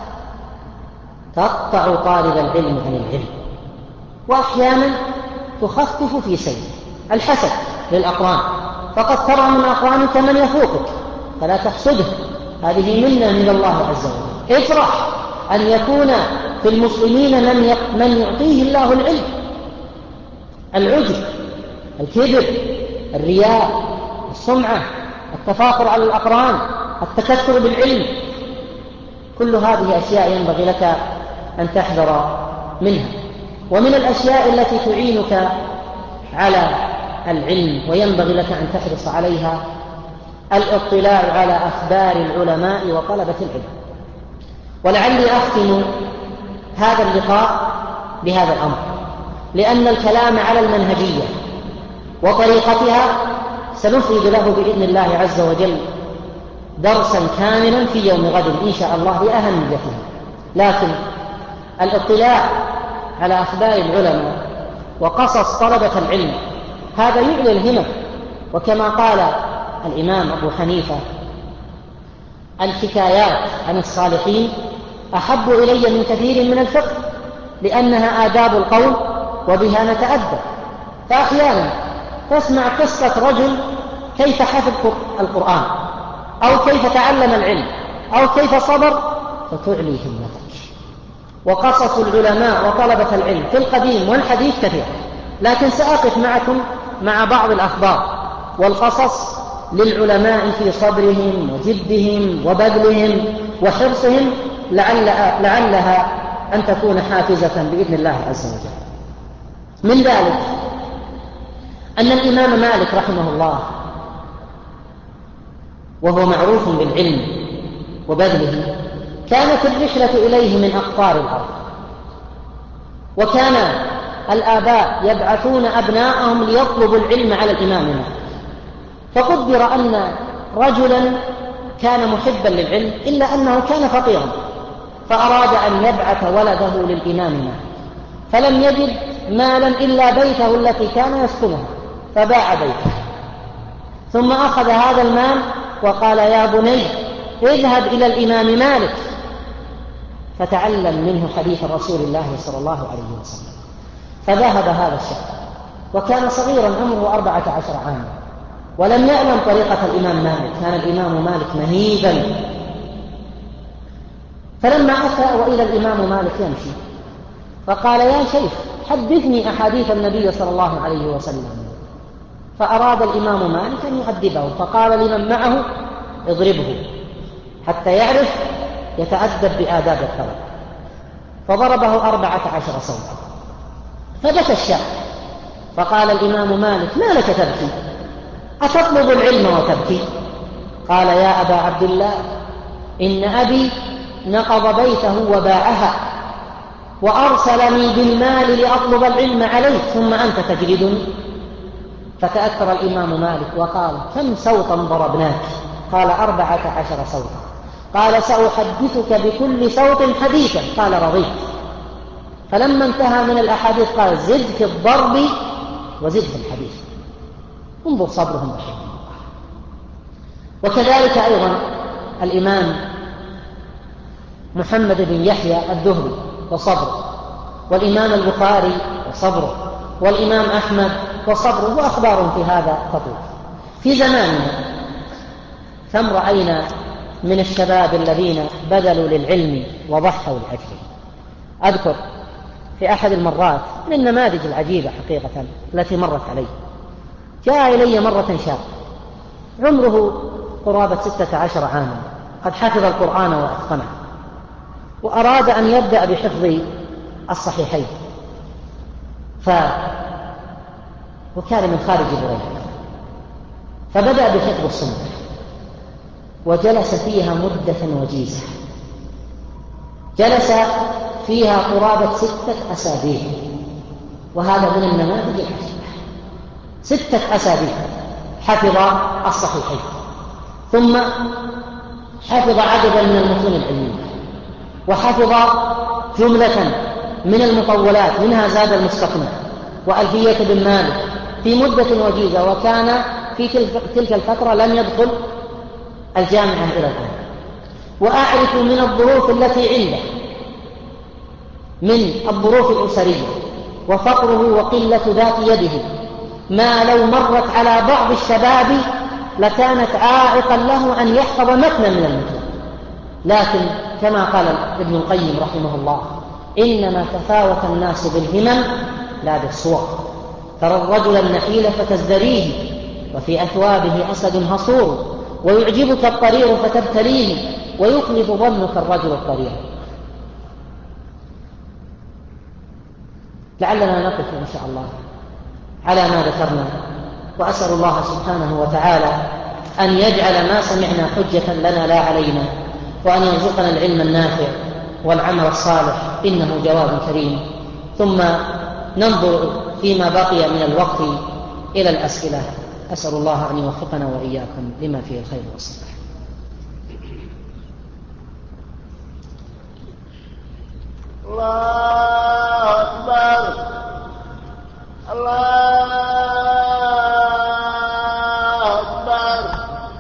Speaker 2: تقطع طالب العلم عن العلم وأحيانا تخفف في سيره. الحسد للأقران، فقد ترى من أقرانك من يفوقك فلا تحسده، هذه منة من الله عز وجل. افرح أن يكون في المسلمين من من يعطيه الله العلم. العجب، الكبر، الرياء، السمعة، التفاخر على الأقران، التكثر بالعلم، كل هذه أشياء ينبغي لك أن تحذر منها. ومن الأشياء التي تعينك على العلم وينبغي لك أن تحرص عليها الاطلاع على أخبار العلماء وطلبة العلم. ولعلي أختم هذا اللقاء بهذا الأمر، لأن الكلام على المنهجية وطريقتها سنفرد له بإذن الله عز وجل درسا كاملا في يوم غد إن شاء الله لأهميته. لكن الاطلاع على أخبار العلماء وقصص طلبة العلم هذا يعلي الهمم، وكما قال الإمام أبو حنيفة: الحكايات عن الصالحين أحب إلي من كثير من الفقه لأنها آداب القول وبها نتأدب. فأحيانا تسمع قصة رجل كيف حفظ القرآن أو كيف تعلم العلم أو كيف صبر فتعلي همتك. وقصص العلماء وطلبة العلم في القديم والحديث كثير، لكن سأقف معكم مع بعض الأخبار والقصص للعلماء في صبرهم وجدهم وبذلهم وحرصهم، لعل لعلها أن تكون حافزة بإذن الله عز وجل. من ذلك أن الإمام مالك رحمه الله وهو معروف بالعلم وبذله كانت الرحلة إليه من أقطار الأرض، وكان الآباء يبعثون أبناءهم ليطلبوا العلم على الإمام مالك. فقدر أن رجلا كان محبا للعلم إلا أنه كان فقيرا، فأراد أن يبعث ولده للإمام مالك، فلم يجد مالا إلا بيته التي كان يسكنها، فباع بيته، ثم أخذ هذا المال وقال: يا بني اذهب إلى الإمام مالك فتعلم منه حديث رسول الله صلى الله عليه وسلم. فذهب هذا الشاب وكان صغيرا عمره أربعة عشر عاما، ولم يعلم طريقة الإمام مالك، كان الإمام مالك مهيبا. فلما أتى وإلى الإمام مالك يمشي فقال: يا شيخ حدثني أحاديث النبي صلى الله عليه وسلم. فأراد الإمام مالك أن يؤدبه، فقال لمن معه: اضربه حتى يعرف يتأدب بآداب الطلب. فضربه أربعة عشر صوتا، فبكى الشاب. فقال الإمام مالك: ما لك تبكي؟ أتطلب العلم وتبكي؟ قال: يا أبا عبد الله، إن أبي نقض بيته وباعها وأرسلني بالمال لأطلب العلم عليك، ثم أنت تجلدني. فتأثر الإمام مالك وقال: كم صوتا ضربناك؟ قال: أربعة عشر صوتا. قال: سأحدثك بكل صوت حديثا. قال: رضيت. فلما انتهى من الأحاديث قال: زد في الضرب وزد في الحديث. انظر صبرهم رحمه الله. وكذلك أيضا الإمام محمد بن يحيى الذهبي وصبره، والإمام البخاري وصبره، والإمام أحمد وصبره، وأخبار في هذا تطول. في زماننا كم رأينا من الشباب الذين بذلوا للعلم وضحوا لأجله. أذكر في أحد المرات من النماذج العجيبة حقيقة التي مرت علي، جاء إلي مرة شاب عمره قرابة ستة عشر عاما، قد حفظ القرآن وأتقنه، وأراد أن يبدأ بحفظ الصحيحين، ف... وكان من خارج بريدة، فبدأ بحفظ السنة وجلس فيها مدة وجيزة، جلس فيها قرابة ستة أسابيع، وهذا من النماذج العجيبة. ستة أسابيع حفظ الصحيحين، ثم حفظ عددا من المتون العلمية، وحفظ جملة من المطولات منها زاد المستقنع وألفية بن مالك في مدة وجيزة، وكان في تلك الفترة لم يدخل الجامعة إلى الآن. وأعرف من الظروف التي عنده من الظروف الأسرية وفقره وقلة ذات يده ما لو مرت على بعض الشباب لكانت عائقا له أن يحفظ متنا من المتن. لكن كما قال ابن القيم رحمه الله: إنما تفاوت الناس بالهمم لا بالصور. ترى الرجل النحيل فتزدريه، وفي أثوابه أسد هصور، ويعجبك الطرير فتبتليه، ويخلف ظنك الرجل الطرير. لعلنا نقف إن شاء الله على ما ذكرنا، وأسأل الله سبحانه وتعالى أن يجعل ما سمعنا حجة لنا لا علينا، وأن يرزقنا العلم النافع والعمل الصالح، إنه جواب كريم. ثم ننظر فيما بقي من الوقت إلى الأسئلة. أسأل الله أن يوفقنا وإياكم لما فيه الخير والصلاح.
Speaker 3: الله أكبر، الله أكبر،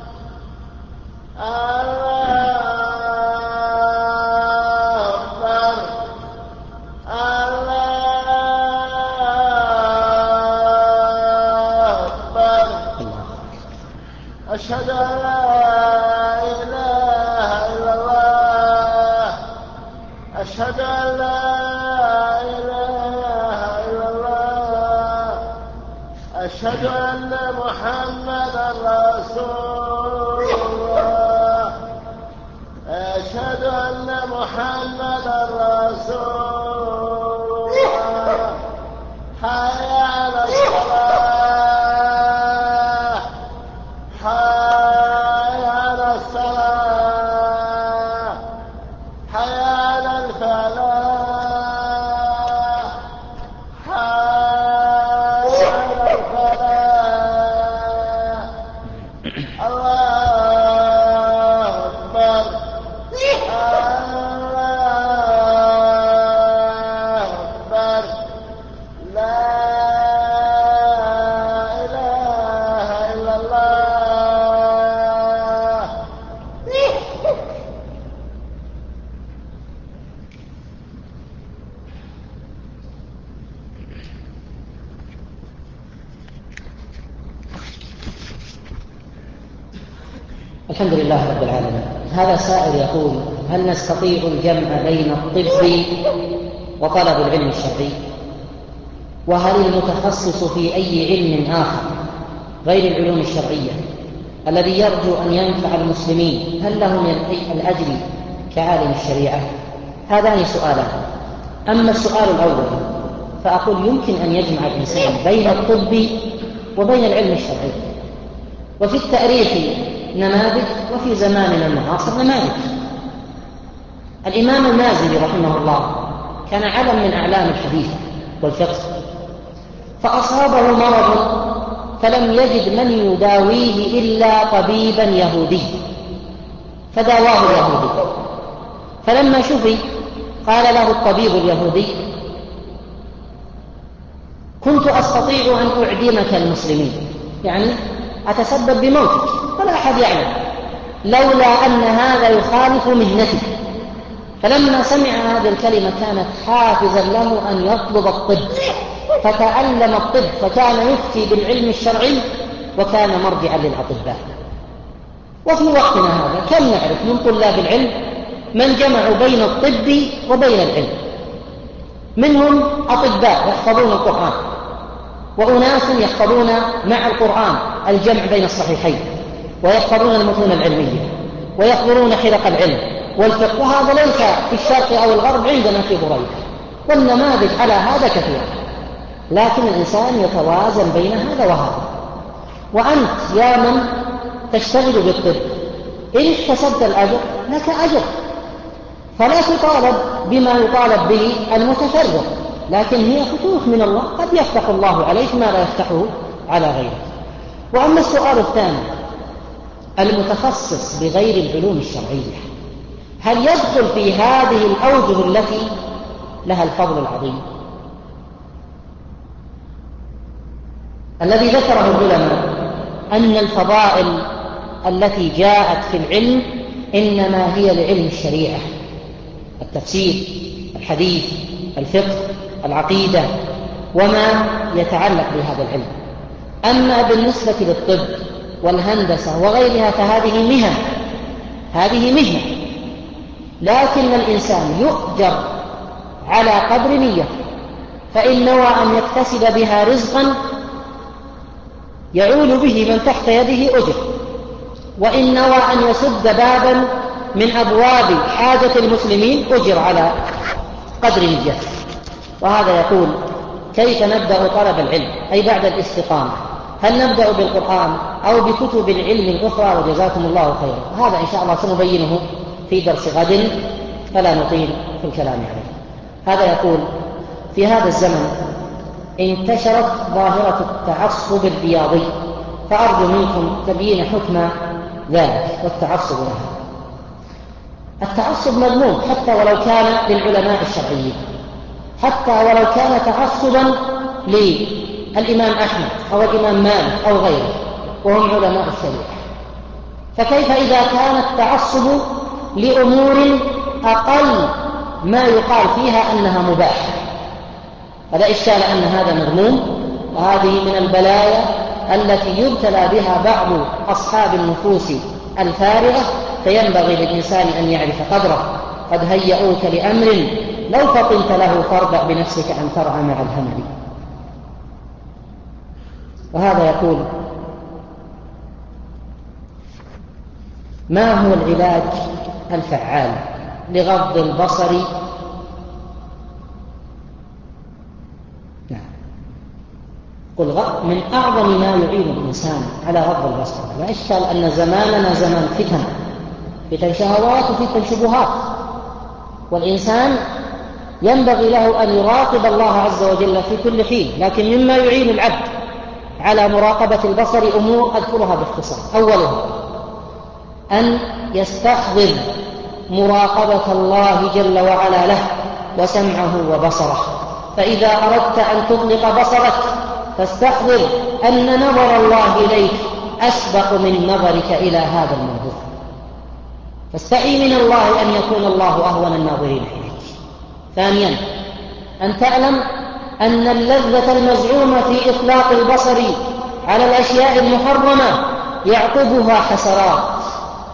Speaker 3: الله أكبر، الله أكبر. أشهد أن لا إله إلا الله، أشهد أن لا إله إلا الله، أشهد أن محمدا رسول الله، أشهد أن محمدا رسول الله. حي على الصلاة،
Speaker 2: الحمد لله رب العالمين. هذا سائل يقول: هل نستطيع الجمع بين الطب وطلب العلم الشرعي؟ وهل المتخصص في أي علم آخر غير العلوم الشرعية الذي يرجو أن ينفع المسلمين هل له من الأجر كعالم الشريعة؟ هذان سؤالان. أما السؤال الأول فأقول يمكن أن يجمع الإنسان بين الطب وبين العلم الشرعي، وفي التاريخ نماذج وفي زماننا المعاصر نماذج. الإمام المازري رحمه الله كان علم من أعلام الحديث والفقه، فأصابه مرض فلم يجد من يداويه إلا طبيبا يهودي فداواه اليهودي، فلما شفي قال له الطبيب اليهودي: كنت أستطيع أن أعدمك المسلمين، يعني أتسبب بموتك ولا أحد يعلم، لولا أن هذا يخالف مهنتي. فلما سمع هذه الكلمة كانت حافزا له أن يطلب الطب، فتعلم الطب فكان يفتي بالعلم الشرعي وكان مرجعا للأطباء. وفي وقتنا هذا كم نعرف من طلاب العلم من جمعوا بين الطب وبين العلم، منهم أطباء يحفظون القرآن، وأناس يحفظون مع القرآن الجمع بين الصحيحين، ويحفظون المتون العلمية، ويحضرون حلق العلم والفقه، وهذا ليس في الشرق أو الغرب عندنا في بريدة، والنماذج على هذا كثيرة. لكن الإنسان يتوازن بين هذا وهذا. وأنت يا من تشتغل بالطب إن اكتسبت الأجر لك أجر، فلا تطالب بما يطالب به المتفرغ، لكن هي فتوح من الله، قد يفتح الله عليك ما لا يفتحه على غيرك. وأما السؤال الثاني: المتخصص بغير العلوم الشرعية هل يدخل في هذه الأوجه التي لها الفضل العظيم الذي ذكره العلماء أن الفضائل التي جاءت في العلم إنما هي لعلم الشريعة، التفسير، الحديث، الفقه، العقيدة، وما يتعلق بهذا العلم. أما بالنسبة للطب والهندسة وغيرها فهذه مهن، هذه مهنة، لكن الإنسان يؤجر على قدر نيته، فإن نوى أن يكتسب بها رزقا يعول به من تحت يده أجر، وإن نوى أن يسد بابا من أبواب حاجة المسلمين أجر على قدر نيته. وهذا يقول: كيف نبدأ طلب العلم أي بعد الاستقامة؟ هل نبدأ بالقرآن أو بكتب العلم الأخرى؟ وجزاكم الله خيرا. هذا إن شاء الله سنبينه في درس غد فلا نطيل في الكلام عليه. هذا يقول: في هذا الزمن انتشرت ظاهرة التعصب الرياضي، فأرجو منكم تبيين حكم ذلك والتعصب لها. التعصب مذموم حتى ولو كان للعلماء الشرعيين، حتى ولو كان تعصبا للإمام أحمد أو الإمام مالك أو غيره وهم علماء الشريعة، فكيف إذا كان التعصب لأمور أقل ما يقال فيها أنها مباحة؟ فلا إشكال أن هذا مذموم، وهذه من البلايا التي يبتلى بها بعض أصحاب النفوس الفارغة، فينبغي للإنسان أن يعرف قدره. قد هيئوك لأمر لو فطنت له فاربع بنفسك أن ترعى مع الهمل. وهذا يقول: ما هو العلاج الفعال لغض البصر؟ نعم. قل من أعظم ما يعين الإنسان على غض البصر، لا إشكال أن زماننا زمان فتن، فتن شهوات وفتن شبهات، والإنسان ينبغي له أن يراقب الله عز وجل في كل حين. لكن مما يعين العبد على مراقبة البصر أمور أذكرها باختصار. أولها أن يستحضر مراقبة الله جل وعلا له وسمعه وبصره، فإذا أردت أن تطلق بصرك فاستحضر أن نظر الله إليك أسبق من نظرك إلى هذا المنظور، فاستعي من الله أن يكون الله أهون الناظرين إليك. ثانيا أن تعلم أن اللذة المزعومة في إطلاق البصر على الأشياء المحرمة يعقبها حسرات،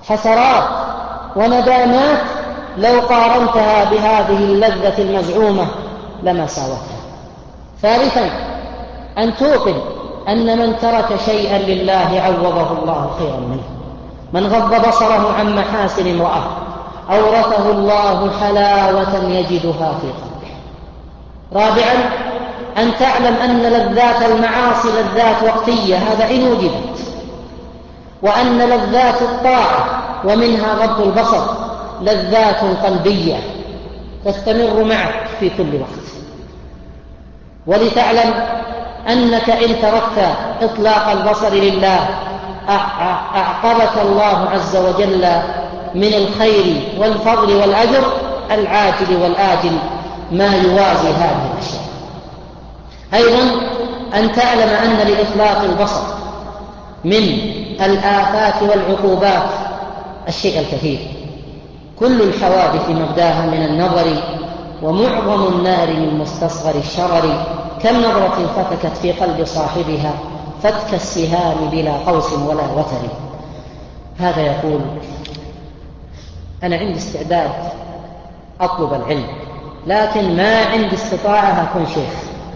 Speaker 2: حسرات وندامات لو قارنتها بهذه اللذة المزعومة لما ساوتها. ثالثا أن توقن أن من ترك شيئا لله عوضه الله خيرا منه. من غض بصره عن محاسن امرأة أورثه الله حلاوة يجدها في قلبه. رابعا أن تعلم أن لذات المعاصي لذات وقتية، هذا إن وجدت، وأن لذات الطاعة ومنها غض البصر لذات قلبية تستمر معك في كل وقت. ولتعلم أنك إن تركت إطلاق البصر لله أعقبك الله عز وجل من الخير والفضل والأجر العاجل والآجل ما يوازي هذه الأشياء. أيضا أن تعلم أن لإطلاق البصر من الآفات والعقوبات الشيء الكثير. كل الحوادث مبداها من النظر، ومعظم النار من مستصغر الشرر، كم نظرة فتكت في قلب صاحبها فتك السهام بلا قوس ولا وتر. هذا يقول: أنا عندي استعداد أطلب العلم، لكن ما عندي استطاعة أكون شيخ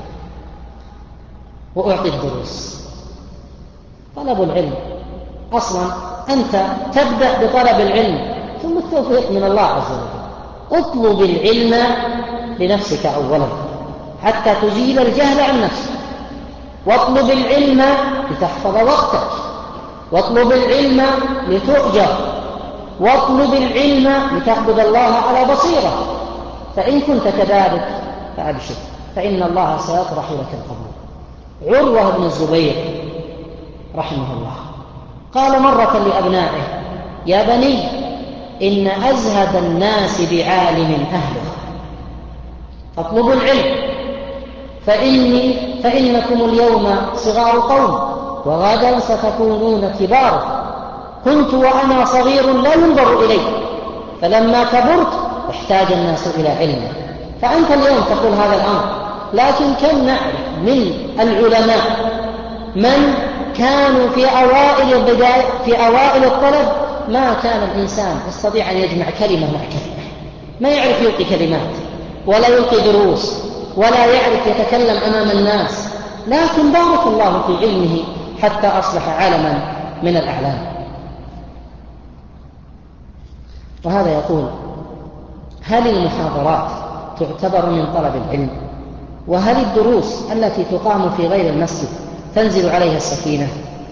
Speaker 2: وأعطي الدروس. طلب العلم أصلا أنت تبدأ بطلب العلم ثم التوفيق من الله عز وجل. اطلب العلم لنفسك أولا حتى تزيل الجهل عن نفسك، واطلب العلم لتحفظ وقتك، واطلب العلم لتؤجر، واطلب العلم لتعبد الله على بصيرة. فإن كنت كذلك فأبشر، فإن الله سيطرح لك القبول. عروة بن الزبير رحمه الله قال مرة لأبنائه: يا بني، إن أزهد الناس بعالم أهله، فاطلبوا العلم، فإني فإنكم اليوم صغار قوم وغدا ستكونون كبار. كنت وأنا صغير لا ينظر إلي، فلما كبرت احتاج الناس إلى علم. فأنت اليوم تقول هذا الأمر، لكن كم نعرف من العلماء من كانوا في أوائل البداية في أوائل الطلب ما كان الإنسان يستطيع أن يجمع كلمة مع كلمة، ما يعرف يلقي كلمات ولا يلقي دروس ولا يعرف يتكلم أمام الناس، لكن بارك الله في علمه حتى أصبح علما من الأعلام. وهذا يقول: هل المحاضرات تعتبر من طلب العلم؟ وهل الدروس التي تقام في غير المسجد تنزل عليها السكينة؟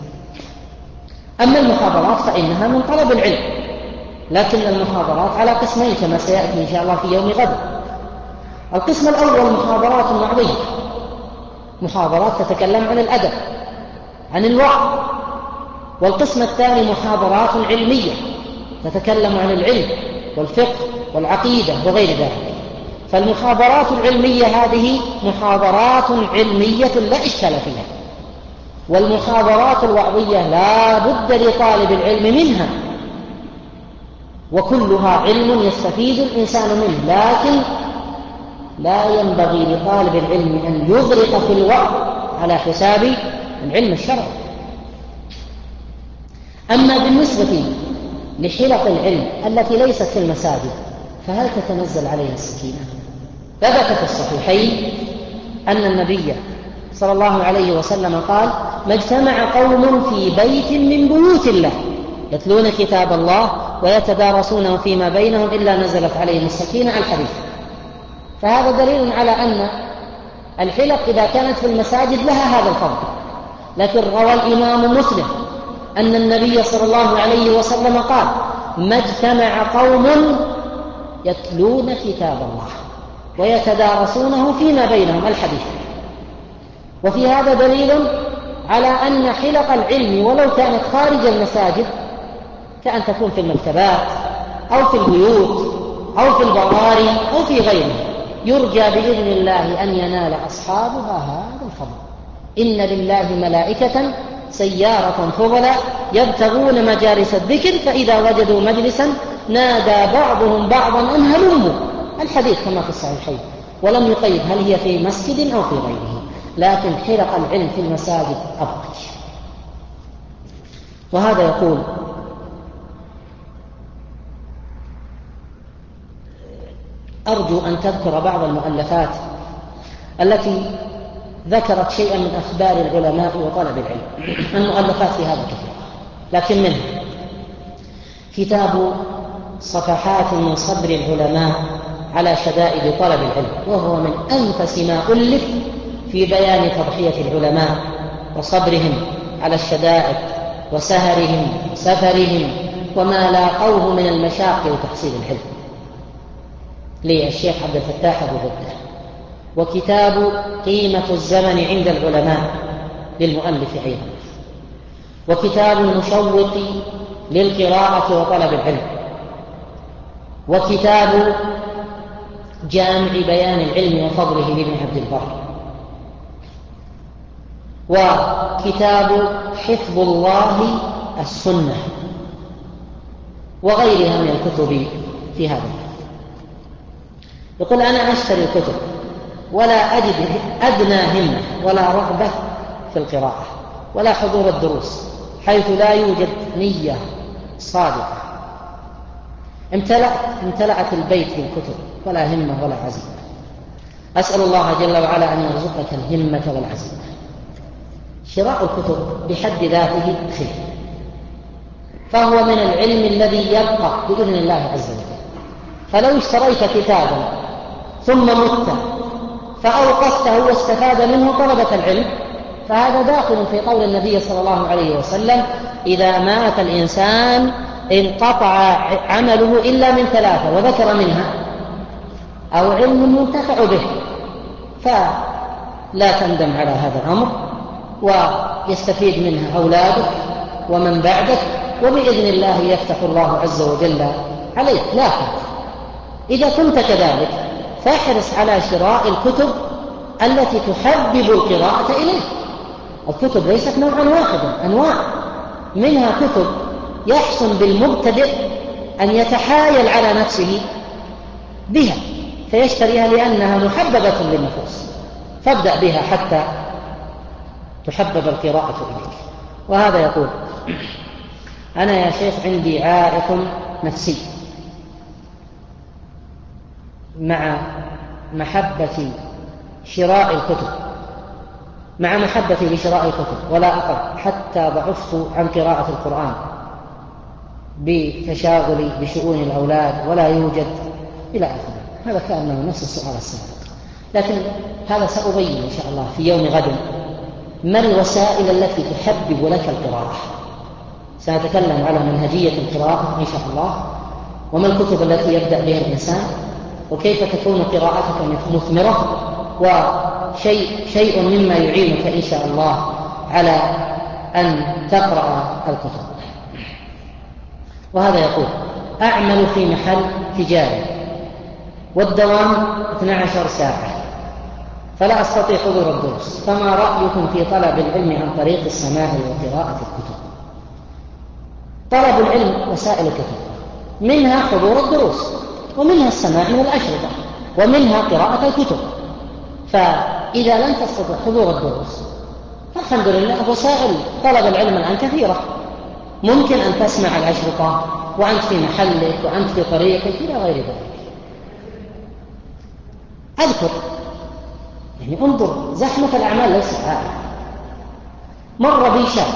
Speaker 2: أما المحاضرات فإنها من طلب العلم، لكن المحاضرات على قسمين كما سيأتي إن شاء الله في يوم غد. القسم الأول محاضرات وعظية، محاضرات تتكلم عن الأدب، عن الوعظ. والقسم الثاني محاضرات علمية تتكلم عن العلم والفقه والعقيدة وغير ذلك. فالمحاضرات العلمية هذه محاضرات علمية لا إشكال فيها، والمحاضرات الوعظية لا بد لطالب العلم منها، وكلها علم يستفيد الإنسان منه، لكن لا ينبغي لطالب العلم أن يغرق في الوعظ على حساب العلم الشرعي. أما بالنسبة لحلق العلم التي ليست في المساجد فهل تتنزل عليها السكينة؟ ثبت في الصحيحين أن النبي صلى الله عليه وسلم قال: ما اجتمع قوم في بيت من بيوت الله يتلون كتاب الله ويتدارسونه فيما بينهم إلا نزلت عليهم السكينة. الحديث. فهذا دليل على أن الحلق إذا كانت في المساجد لها هذا الفضل. لكن روى الإمام مسلم أن النبي صلى الله عليه وسلم قال: ما اجتمع قوم يتلون كتاب الله ويتدارسونه فيما بينهم. الحديث. وفي هذا دليل على أن حلق العلم ولو كانت خارج المساجد، كأن تكون في المكتبات أو في البيوت أو في البراري أو في غيره، يرجى بإذن الله أن ينال أصحابها هذا الفضل. إن لله ملائكة سيارة فضلا يبتغون مجالس الذكر فإذا وجدوا مجلسا نادى بعضهم بعضا أن هلموا. الحديث كما في الصحيحين، ولم يقيد هل هي في مسجد أو في غيره، لكن حلق العلم في المساجد أبقى. وهذا يقول: أرجو أن تذكر بعض المؤلفات التي ذكرت شيئا من أخبار العلماء وطلب العلم. المؤلفات في هذا كثير، لكن منها كتاب صفحات من صبر العلماء على شدائد طلب العلم، وهو من أنفس ما ألف في بيان تضحية العلماء وصبرهم على الشدائد وسهرهم وسفرهم وما لاقوه من المشاق وتحصيل العلم، للشيخ عبد الفتاح أبو غدة. وكتاب قيمة الزمن عند العلماء للمؤلف أيضا. وكتاب المشوق للقراءة وطلب العلم. وكتاب جامع بيان العلم وفضله لابن عبد البر. وكتاب حفظ الله السنة وغيرها من الكتب في هذا. يقول أنا أشتري الكتب ولا أجد أدنى همة ولا رغبة في القراءة ولا حضور الدروس، حيث لا يوجد نية صادقة. امتلأت, امتلأت البيت بالكتب ولا همة ولا عزيمة. أسأل الله جل وعلا أن يرزقك الهمة والعزيمة. شراء الكتب بحد ذاته خير، فهو من العلم الذي يبقى بإذن الله عز وجل. فلو اشتريت كتابا ثم مت فأوقفته واستفاد منه طلبة العلم، فهذا داخل في قول النبي صلى الله عليه وسلم: إذا مات الإنسان انقطع عمله إلا من ثلاثة، وذكر منها أو علم ينتفع به. فلا تندم على هذا الأمر، ويستفيد منها أولادك ومن بعدك، وبإذن الله يفتح الله عز وجل عليك. لكن إذا كنت كذلك فاحرص على شراء الكتب التي تحبب القراءة إليك. الكتب ليست نوعا واحدا، أنواع منها كتب يحسن بالمبتدئ أن يتحايل على نفسه بها فيشتريها لأنها محببة للنفوس، فابدأ بها حتى تحبب القراءة إليك. وهذا يقول: أنا يا شيخ عندي عائق نفسي مع محبة شراء الكتب مع محبتي لشراء الكتب ولا أقرأ، حتى ضعفت عن قراءة القرآن بتشاغلي بشؤون الأولاد ولا يوجد إلى آخره. هذا كأنه نفس السؤال السابق، لكن هذا سأبين إن شاء الله في يوم غد ما الوسائل التي تحبب لك القراءة. سنتكلم على منهجية القراءة إن شاء الله، وما الكتب التي يبدأ بها الإنسان، وكيف تكون قراءتك مثمرة، وشيء شيء مما يعينك إن شاء الله على أن تقرأ الكتب. وهذا يقول: أعمل في محل تجاري والدوام اثنتي عشرة ساعة، فلا أستطيع حضور الدروس، فما رأيكم في طلب العلم عن طريق السماع وقراءة الكتب؟ طلب العلم وسائل الكتب، منها حضور الدروس، ومنها السماع من الأشرطة، ومنها قراءة الكتب. فإذا لم تستطع حضور الدروس فالحمد لله وسائل طلب العلم الآن كثيرة، ممكن أن تسمع الأشرطة وأنت في محلك وأنت في طريقك إلى غير ذلك. أذكر يعني انظر، زحمة الأعمال ليست عائلة. مر بي شاب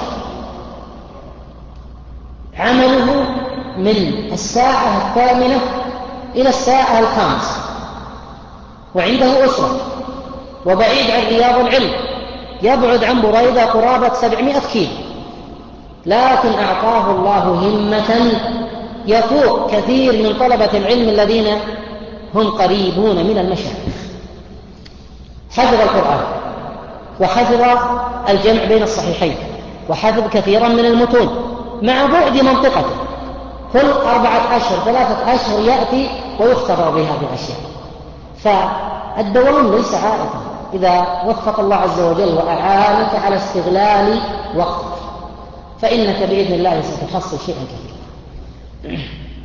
Speaker 2: عمله من الساعة الثامنة إلى الساعة الخامسة، وعنده أسرة، وبعيد عن رياض العلم، يبعد عن بريدة قرابة سبعمائة كيلو، لكن أعطاه الله همة يفوق كثير من طلبة العلم الذين هم قريبون من المشايخ. حفظ القرآن، وحفظ الجمع بين الصحيحين، وحفظ كثيرا من المتون مع بعد منطقته. كل أربعة أشهر ثلاثة أشهر يأتي ويختبر بهذه الأشياء. فالدوام ليس عائقا إذا وفق الله عز وجل وأعانك على استغلال وقتك، فإنك بإذن الله ستحصل شيئا كثيرا.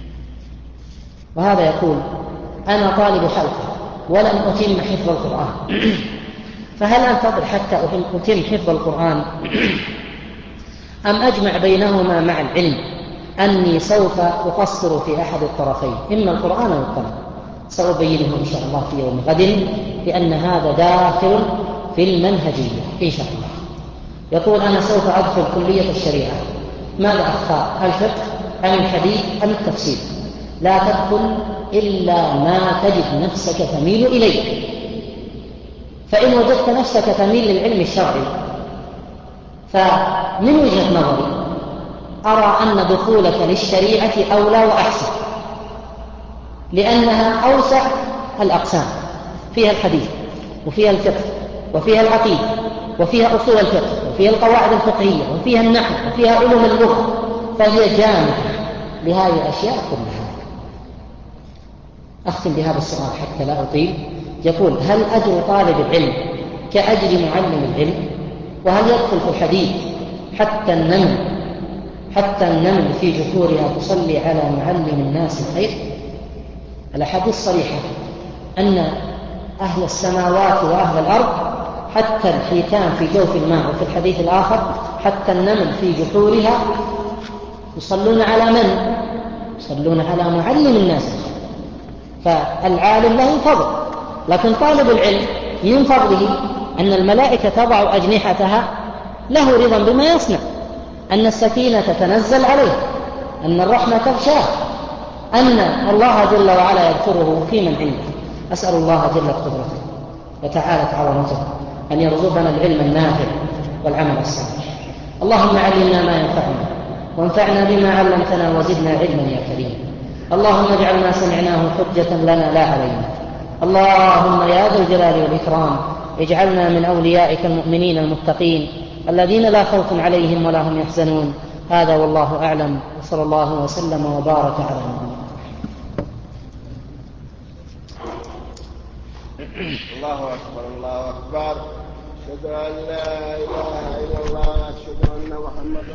Speaker 2: وهذا يقول: أنا طالب حلقة ولم أتم حفظ القرآن، فهل أنتظر حتى أتم حفظ القرآن أم أجمع بينهما مع العلم أني سوف أقصر في أحد الطرفين، إما القرآن أو القلم؟ سأبينه إن شاء الله في يوم غد، لأن هذا داخل في المنهجية إن شاء الله. يقول أنا سوف أدخل كلية الشريعة، ماذا أختار؟ الفقه أم الحديث أم التفسير؟ لا تدخل إلا ما تجد نفسك تميل إليه، فإن وجدت نفسك تميل للعلم الشرعي فمن وجهة نظري أرى أن دخولك للشريعة أولى وأحسن، لأنها أوسع الأقسام، فيها الحديث وفيها الفقه وفيها العقيدة وفيها أصول الفقه وفيها القواعد الفقهية وفيها النحو وفيها علوم اللغة، فهي جامعة لهذه الأشياء كلها. أختم بهذا السؤال حتى لا أطيل. يقول هل أجر طالب العلم كأجر معلم العلم؟ وهل يدخل في الحديث حتى النمل حتى النمل في جحورها تصلي على معلم الناس الخير؟ الأحاديث صريحة أن أهل السماوات وأهل الأرض حتى الحيتان في جوف الماء، وفي الحديث الآخر حتى النمل في جحورها يصلون على من؟ يصلون على معلم الناس الخير. فالعالم له فضل، لكن طالب العلم من فضله أن الملائكة تضع أجنحتها له رضا بما يصنع، أن السكينة تتنزل عليه، أن الرحمة تغشاه، أن الله جل وعلا يذكره في من عنده. أسأل الله جل قدرته وتعالت عظمته أن يرزقنا العلم النافع والعمل الصالح. اللهم علمنا ما ينفعنا وانفعنا بما علمتنا وزدنا علما يا كريم. اللهم اجعل ما سمعناه حجة لنا لا علينا. اللهم يا ذا الجلال والإكرام اجعلنا من أوليائك المؤمنين المتقين الذين لا خوف عليهم ولا هم يحزنون. هذا والله أعلم، وصلى الله وسلم وبارك على محمد.
Speaker 3: الله أكبر الله أكبر. أشهد أن لا إله إلا الله، أشهد أن محمدا